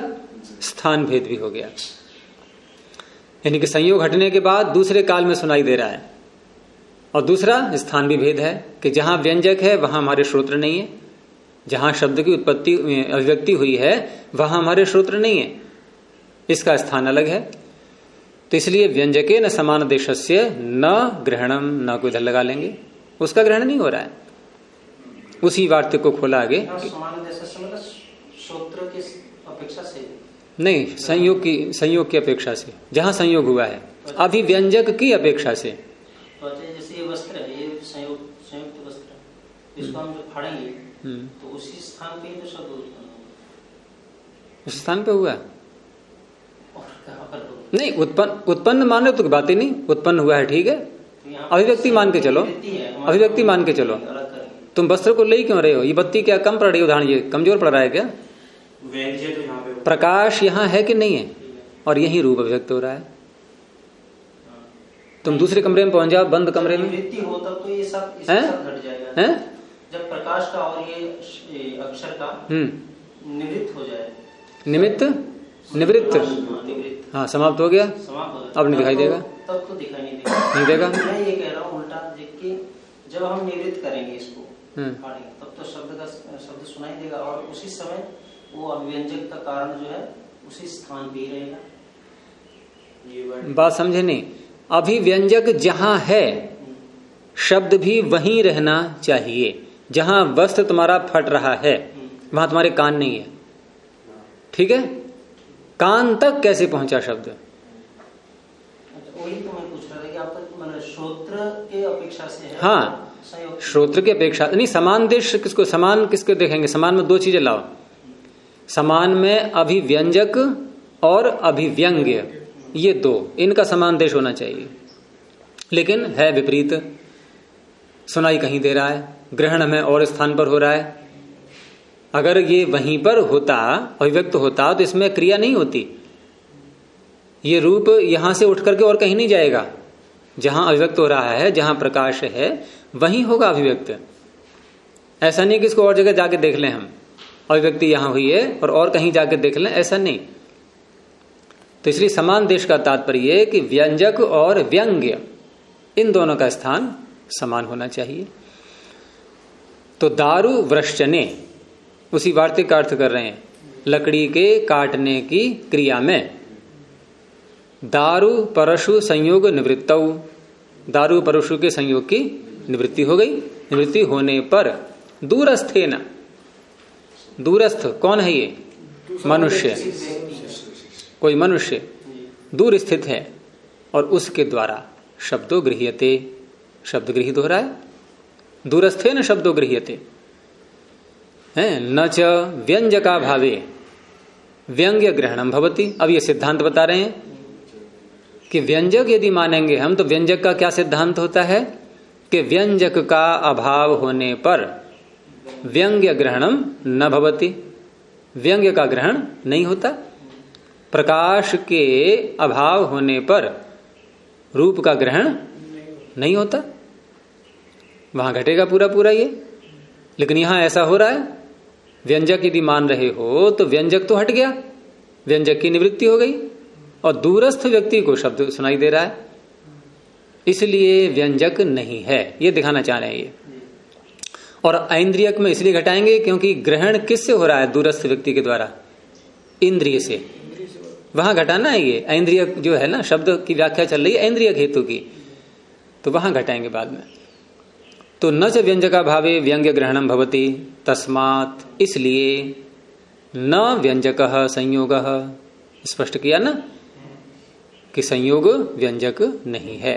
स्थान भेद भी हो गया। यानी कि संयोग हटने के बाद दूसरे काल में सुनाई दे रहा है। और दूसरा स्थान भी भेद है कि जहां व्यंजक है वहां हमारे श्रोत्र नहीं है, जहां शब्द की उत्पत्ति अभिव्यक्ति हुई है वहां हमारे श्रोत्र नहीं है, इसका स्थान अलग है। तो इसलिए व्यंजके न समान देशस्य न ग्रहणम, न को इधर लगा लेंगे, उसका ग्रहण नहीं हो रहा है। उसी वार्तिक को खोला आगे, समान देशस्य मतलब श्रोत्र की अपेक्षा से नहीं, संयोग की अपेक्षा से, जहां संयोग हुआ है अभिव्यंजक की अपेक्षा से। जैसे ये वस्त्र है, ये संयुक्त वस्त्र है, इसको हम जो फाड़ेंगे तो उसी स्थान पे ही तो शब्द उत्पन्न होगा। उस स्थान पे हुआ और कहाँ पर होगा? नहीं, उत्पन्न मान लो तो बात ही नहीं, उत्पन्न हुआ है ठीक है, अभिव्यक्ति मान के चलो, अभिव्यक्ति मान के चलो। तुम वस्त्र को ले क्यों रहे हो? ये बत्ती क्या कम पड़ रही है? उदाहरण ये कमजोर पड़ रहा है क्या? प्रकाश यहाँ है कि नहीं है, और यही रूप अभिव्यक्त हो रहा है। तुम दूसरे कमरे में पहुंच जाओ, बंद कमरे में होता तो ये सब घट जाएगा। जब प्रकाश का और ये अक्षर का निवृत्त हो जाए, निवृत्त हाँ समाप्त हो गया, अब नहीं दिखाई देगा, तब तो दिखाई नहीं देगा। मैं ये कह रहा हूँ उल्टा, जब हम निवृत्त करेंगे इसको तब तो शब्द सुनाई देगा, और उसी समय वो अभिव्यंजक का कारण जो है उसी स्थान पे ही रहेगा। ये बात समझे नहीं? अभिव्यंजक जहां है शब्द भी वहीं रहना चाहिए। जहां वस्त्र तुम्हारा फट रहा है वहां तुम्हारे कान नहीं है, ठीक है? कान तक कैसे पहुंचा शब्द? वही तो मैं पूछ रहा था कि आप मतलब श्रोत्र के अपेक्षा से है। हाँ, श्रोत्र की अपेक्षा नहीं। समान देश किसको, समान किसको देखेंगे? समान में दो चीजें लाओ। समान में अभिव्यंजक और अभिव्यंग्य, ये दो, इनका समान देश होना चाहिए। लेकिन है विपरीत, सुनाई कहीं दे रहा है, ग्रहण में और स्थान पर हो रहा है। अगर ये वहीं पर होता, अभिव्यक्त होता, तो इसमें क्रिया नहीं होती। ये रूप यहां से उठ करके और कहीं नहीं जाएगा। जहां अभिव्यक्त हो रहा है, जहां प्रकाश है, वहीं होगा अभिव्यक्त। ऐसा नहीं कि इसको और जगह जाके देख लें हम, अभिव्यक्ति यहां हुई है और कहीं जाके देख लें, ऐसा नहीं। तो इसलिए समान देश का तात्पर्य है कि व्यंजक और व्यंग्य इन दोनों का स्थान समान होना चाहिए। तो दारु वृश्चने, उसी वार्तिक का अर्थ कर रहे हैं, लकड़ी के काटने की क्रिया में दारु परशु संयोग निवृत्तौ, दारु परशु के संयोग की निवृत्ति हो गई। निवृत्ति होने पर दूरस्थेन, दूरस्थ कौन है? ये मनुष्य, कोई मनुष्य दूर स्थित है, और उसके द्वारा शब्दो गृह्यते, शब्द गृहीत हो रहा है। दूरस्थेन शब्दो गृह्यते है, न च व्यंजका भावे व्यंग्य ग्रहणम भवति। अब ये सिद्धांत बता रहे हैं कि व्यंजक यदि मानेंगे हम, तो व्यंजक का क्या सिद्धांत होता है कि व्यंजक का अभाव होने पर व्यंग्य ग्रहणम न भवति, व्यंग्य का ग्रहण नहीं होता। प्रकाश के अभाव होने पर रूप का ग्रहण नहीं होता, वहां घटेगा पूरा पूरा ये। लेकिन यहां ऐसा हो रहा है, व्यंजक यदि मान रहे हो तो व्यंजक तो हट गया, व्यंजक की निवृत्ति हो गई, और दूरस्थ व्यक्ति को शब्द सुनाई दे रहा है, इसलिए व्यंजक नहीं है, ये दिखाना चाह रहे हैं ये। और ऐन्द्रियक में इसलिए घटाएंगे क्योंकि ग्रहण किससे हो रहा है? दूरस्थ व्यक्ति के द्वारा, इंद्रिय से। वहां घटाना है ये, ऐन्द्रियक जो है ना, शब्द की व्याख्या चल रही है ऐन्द्रियक हेतु की, तो वहां घटाएंगे बाद में। तो न च व्यंजका भावे व्यंग्य ग्रहणम भवति तस्मात्, इसलिए न व्यंजकः संयोगः, स्पष्ट किया ना कि संयोग व्यंजक नहीं है।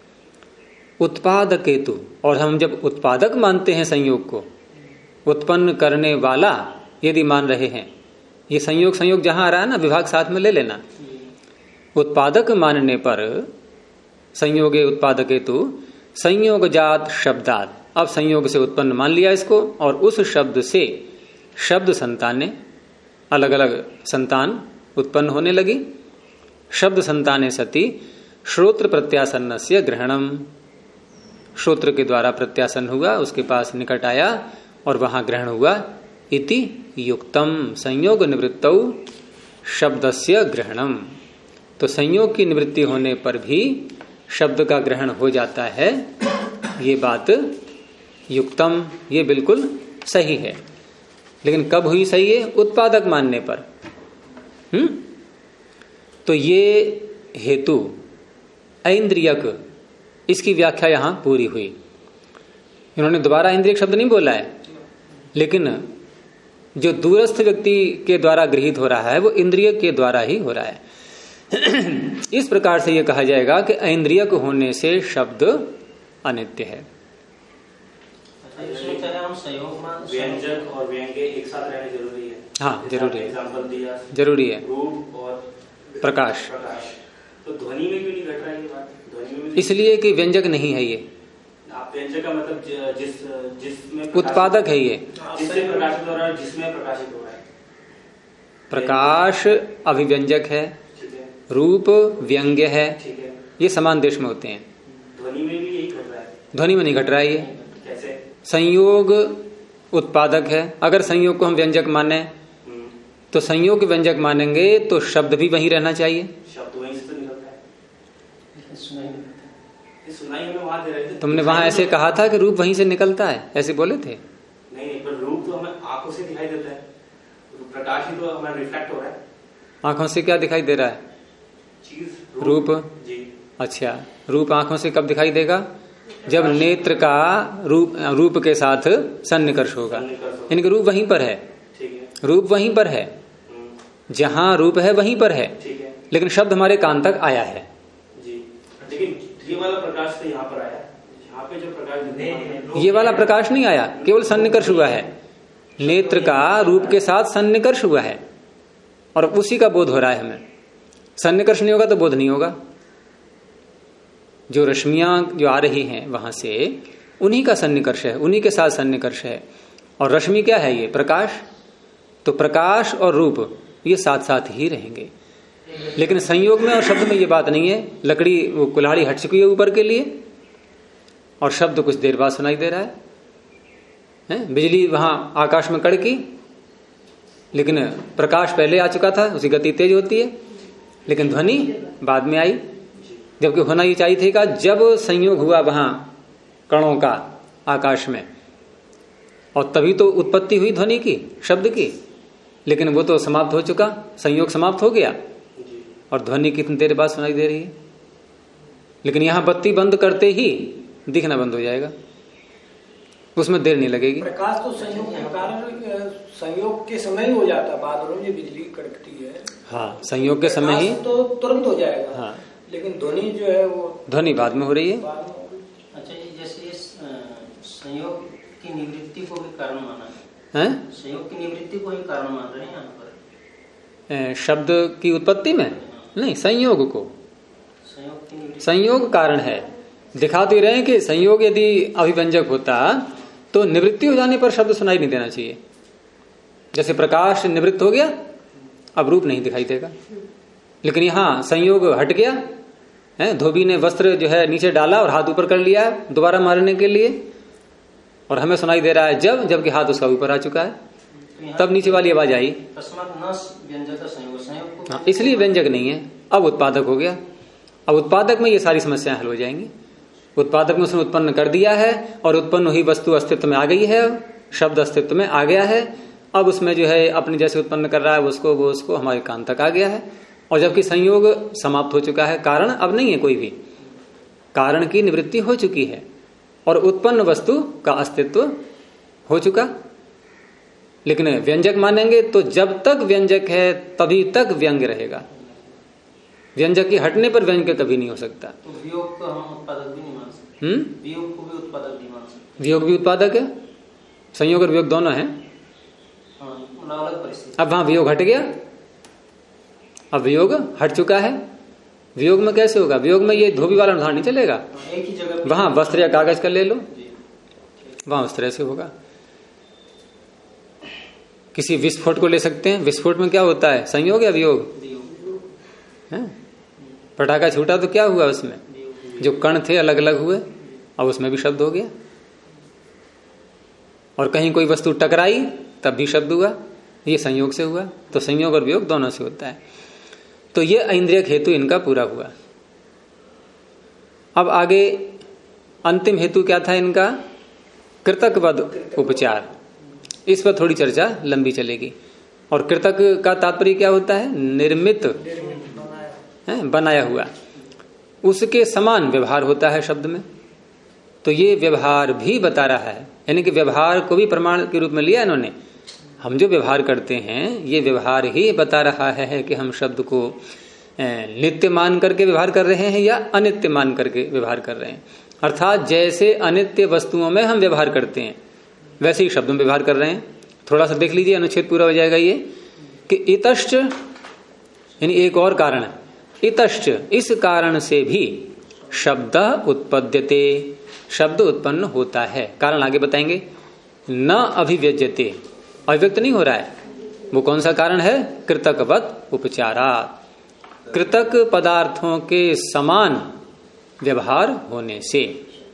उत्पादक हेतु, और हम जब उत्पादक मानते हैं संयोग को, उत्पन्न करने वाला यदि मान रहे हैं, ये संयोग जहां आ रहा है ना, विभाग साथ में ले लेना। उत्पादक मानने पर संयोगे उत्पादक हेतु संयोग जात शब्दात, अब संयोग से उत्पन्न मान लिया इसको, और उस शब्द से शब्द संताने, अलग अलग संतान उत्पन्न होने लगी। शब्द संताने सती श्रोत्र प्रत्यासन्नस्य ग्रहणम, श्रोत्र के द्वारा प्रत्यासन हुआ, उसके पास निकट आया और वहां ग्रहण हुआ। इति युक्तम संयोग निवृत्तौ शब्दस्य ग्रहणम, तो संयोग की निवृत्ति होने पर भी शब्द का ग्रहण हो जाता है। ये बात युक्तम, ये बिल्कुल सही है। लेकिन कब हुई सही है? उत्पादक मानने पर। तो ये हेतु ऐन्द्रियक, इसकी व्याख्या यहां पूरी हुई। इन्होंने दोबारा इंद्रियक शब्द नहीं बोला है, लेकिन जो दूरस्थ व्यक्ति के द्वारा गृहीत हो रहा है वो इंद्रिय के द्वारा ही हो रहा है। इस प्रकार से यह कहा जाएगा कि ऐन्द्रियक होने से शब्द अनित्य है। व्यंजक और व्यंग्य एक साथ रहने जरूरी है। हाँ, जरूरी है, एग्जाम्पल दिया, जरूरी है। रूप और प्रकाश, तो ध्वनि में भी नहीं घट रहा है ये बात। ध्वनि में इसलिए कि व्यंजक नहीं है ये। आप व्यंजक का मतलब जिसमें उत्पादक है ये, जिससे प्रकाशित हो रहा है, जिसमें प्रकाशित हो रहा है। प्रकाश अभिव्यंजक है, रूप व्यंग्य है, ये समान देश में होते हैं। ध्वनि में भी यही घट रहा है। ध्वनि में नहीं घट रहा है ये। कैसे? संयोग उत्पादक है। अगर संयोग को हम व्यंजक माने तो संयोग व्यंजक मानेंगे तो शब्द भी वहीं रहना चाहिए। शब्द वहीं से तो निकलता है। सुनाई हमें वहां दे रहे थे। तुमने वहां ऐसे कहा था कि रूप वहीं से निकलता है, ऐसे बोले थे। नहीं, पर रूप तो हमें आंखों से दिखाई देता है, प्रकाश ही तो हमारा रिफ्लेक्ट हो रहा है। आंखों से क्या दिखाई दे रहा है? चीज रूप जी। अच्छा, रूप आंखों से कब दिखाई देगा? जब नेत्र का रूप के साथ सन्निकर्ष होगा। यानी कि रूप वहीं पर है, रूप वहीं पर है, जहां रूप है वहीं पर है, लेकिन शब्द हमारे कान तक आया है जी। लेकिन ये वाला प्रकाश तो यहाँ पर आया, यहाँ पे जो प्रकाश ये वाला प्रकाश नहीं आया, केवल सन्निकर्ष हुआ है। नेत्र का रूप के साथ सन्निकर्ष हुआ है और उसी का बोध हो रहा है हमें। सन्निकर्ष नहीं होगा तो बोध नहीं होगा। जो रश्मियां जो आ रही हैं वहां से, उन्हीं का सन्निकर्ष है, उन्हीं के साथ सन्निकर्ष है। और रश्मि क्या है? ये प्रकाश। तो प्रकाश और रूप ये साथ साथ ही रहेंगे। लेकिन संयोग में और शब्द में ये बात नहीं है। लकड़ी वो कुल्हाड़ी हट चुकी है ऊपर के लिए और शब्द कुछ देर बाद सुनाई दे रहा है? बिजली वहां आकाश में कड़की, लेकिन प्रकाश पहले आ चुका था, उसकी गति तेज होती है, लेकिन ध्वनि बाद में आई। जबकि होना ये चाहिए था जब संयोग हुआ वहां कणों का आकाश में, और तभी तो उत्पत्ति हुई ध्वनि की, शब्द की। लेकिन वो तो समाप्त हो चुका, संयोग समाप्त हो गया और ध्वनि कितनी देर बाद सुनाई दे रही है। लेकिन यहां बत्ती बंद करते ही दिखना बंद हो जाएगा, उसमें देर नहीं लगेगी। प्रकाश तो संयोग के कारण, संयोग के समय ही हो जाता है। बादलों में बिजली कड़कती है, हाँ, संयोग के समय ही तो तुरंत हो जाएगा। हाँ, लेकिन ध्वनि जो है वो ध्वनि बाद में हो रही है। अच्छा जी, जैसे संयोग की निवृत्ति को भी कारण माना है, संयोग की निवृत्ति को ही कारण मान रहे हैं यहाँ पर। शब्द की उत्पत्ति में नहीं, संयोग को। संयोग कारण है। दिखा तो रहे हैं कि संयोग यदि अभिव्यंजक होता तो निवृत्ति हो जाने पर शब्द सुनाई नहीं देना चाहिए। जैसे प्रकाश निवृत्त हो गया, अब रूप नहीं दिखाई देगा। लेकिन यहां संयोग हट गया है, धोबी ने वस्त्र जो है नीचे डाला और हाथ ऊपर कर लिया दोबारा मारने के लिए, और हमें सुनाई दे रहा है जबकि हाथ उसका ऊपर आ चुका है, तब नीचे वाली आवाज आई। हाँ, इसलिए व्यंजक नहीं है, अब उत्पादक हो गया। अब उत्पादक में ये सारी समस्याएं हल हो जाएंगी। उत्पादक में उसने उत्पन्न कर दिया है और उत्पन्न हुई वस्तु अस्तित्व में आ गई है, शब्द अस्तित्व में आ गया है। अब उसमें जो है अपने जैसे उत्पन्न कर रहा है उसको, वो उसको हमारे कान तक आ गया है। और जबकि संयोग समाप्त हो चुका है, कारण अब नहीं है कोई भी, कारण की निवृत्ति हो चुकी है और उत्पन्न वस्तु का अस्तित्व हो चुका। लेकिन व्यंजक मानेंगे तो जब तक व्यंजक है तभी तक व्यंग्य रहेगा। व्यंजक की हटने पर व्यंग्य कभी नहीं हो सकता। तो वियोग को हम उत्पादक भी नहीं मान सकते। वियोग को भी उत्पादक नहीं मान सकते। वियोग भी उत्पादक है, संयोग और वियोग दोनों है। अलग परिस्थिति। अब वहां वियोग हट गया, अब वियोग हट चुका है। वियोग में कैसे होगा? वियोग में ये धोबी वाला उदाहरण नहीं चलेगा। एक ही जगह वहां वस्त्र या कागज का ले लो, वहां उस तरह से होगा। किसी विस्फोट को ले सकते हैं। विस्फोट में क्या होता है, संयोग या वियोग है? पटाखा छूटा तो क्या हुआ, उसमें जो कण थे अलग अलग हुए, अब उसमें भी शब्द हो गया। और कहीं कोई वस्तु टकराई तब भी शब्द हुआ। ये संयोग से हुआ, तो संयोग और वियोग दोनों से होता है। तो ये ऐन्द्रियक हेतु इनका पूरा हुआ। अब आगे अंतिम हेतु क्या था इनका? कृतकवद उपचार। इस पर थोड़ी चर्चा लंबी चलेगी। और कृतक का तात्पर्य क्या होता है? निर्मित, बनाया हुआ। उसके समान व्यवहार होता है शब्द में। तो ये व्यवहार भी बता रहा है, यानी कि व्यवहार को भी प्रमाण के रूप में लिया इन्होंने। हम जो व्यवहार करते हैं ये व्यवहार ही बता रहा है कि हम शब्द को नित्य मान करके व्यवहार कर रहे हैं या अनित्य मान करके व्यवहार कर रहे हैं। अर्थात जैसे अनित्य वस्तुओं में हम व्यवहार करते हैं वैसे ही शब्दों में व्यवहार कर रहे हैं। थोड़ा सा देख लीजिए, अनुच्छेद पूरा हो जाएगा ये कि इतश्च, यानी एक और कारण है, इतश्च, इस कारण से भी शब्द उत्पद्यते, शब्द उत्पन्न होता है। कारण आगे बताएंगे। न अभिव्यज्यते, अभिव्यक्त नहीं हो रहा है। वो कौन सा कारण है? कृतकवत उपचारात्, कृतक पदार्थों के समान व्यवहार होने से।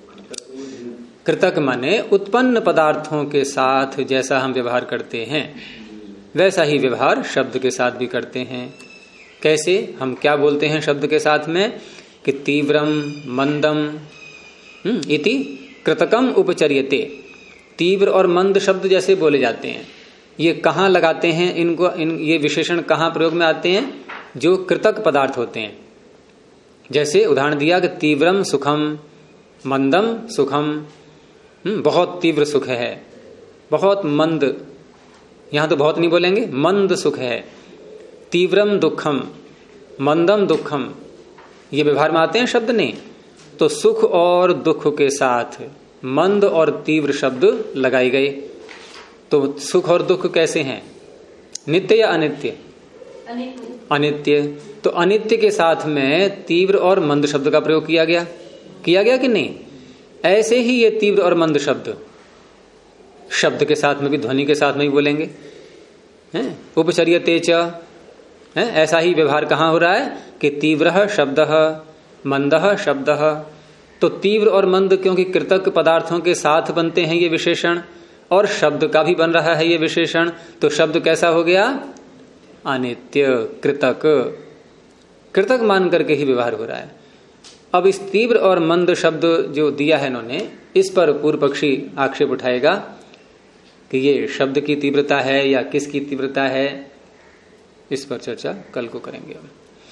कृतक माने उत्पन्न पदार्थों के साथ जैसा हम व्यवहार करते हैं वैसा ही व्यवहार शब्द के साथ भी करते हैं। कैसे? हम क्या बोलते हैं शब्द के साथ में कि तीव्रम मंदम इति कृतकम उपचर्यते। तीव्र और मंद शब्द जैसे बोले जाते हैं, ये कहाँ लगाते हैं इनको? ये विशेषण कहाँ प्रयोग में आते हैं? जो कृतक पदार्थ होते हैं। जैसे उदाहरण दिया कि तीव्रम सुखम, मंदम सुखम। बहुत तीव्र सुख है, बहुत मंद, यहां तो बहुत नहीं बोलेंगे, मंद सुख है। तीव्रम दुखम, मंदम दुखम, ये व्यवहार में आते हैं शब्द नहीं। तो सुख और दुख के साथ मंद और तीव्र शब्द लगाए गए। तो सुख और दुख कैसे हैं? नित्य या अनित्य? अनित्य। तो अनित्य के साथ में तीव्र और मंद शब्द का प्रयोग किया गया कि नहीं? ऐसे ही ये तीव्र और मंद शब्द के साथ में भी, ध्वनि के साथ में भी बोलेंगे। उपचर्यते च, ऐसा ही व्यवहार कहाँ हो रहा है कि तीव्र शब्द, मंद शब्द। तो तीव्र और मंद क्योंकि कृतक पदार्थों के साथ बनते हैं ये विशेषण, और शब्द का भी बन रहा है ये विशेषण। तो शब्द कैसा हो गया? अनित्य, कृतक, कृतक मान करके ही व्यवहार हो रहा है। अब इस तीव्र और मंद शब्द जो दिया है इन्होंने, इस पर पूर्व पक्षी आक्षेप उठाएगा कि ये शब्द की तीव्रता है या किसकी तीव्रता है। इस पर चर्चा कल को करेंगे। हम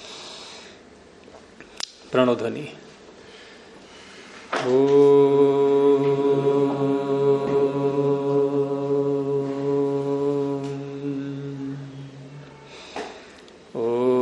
प्रणोध्वनि। ओ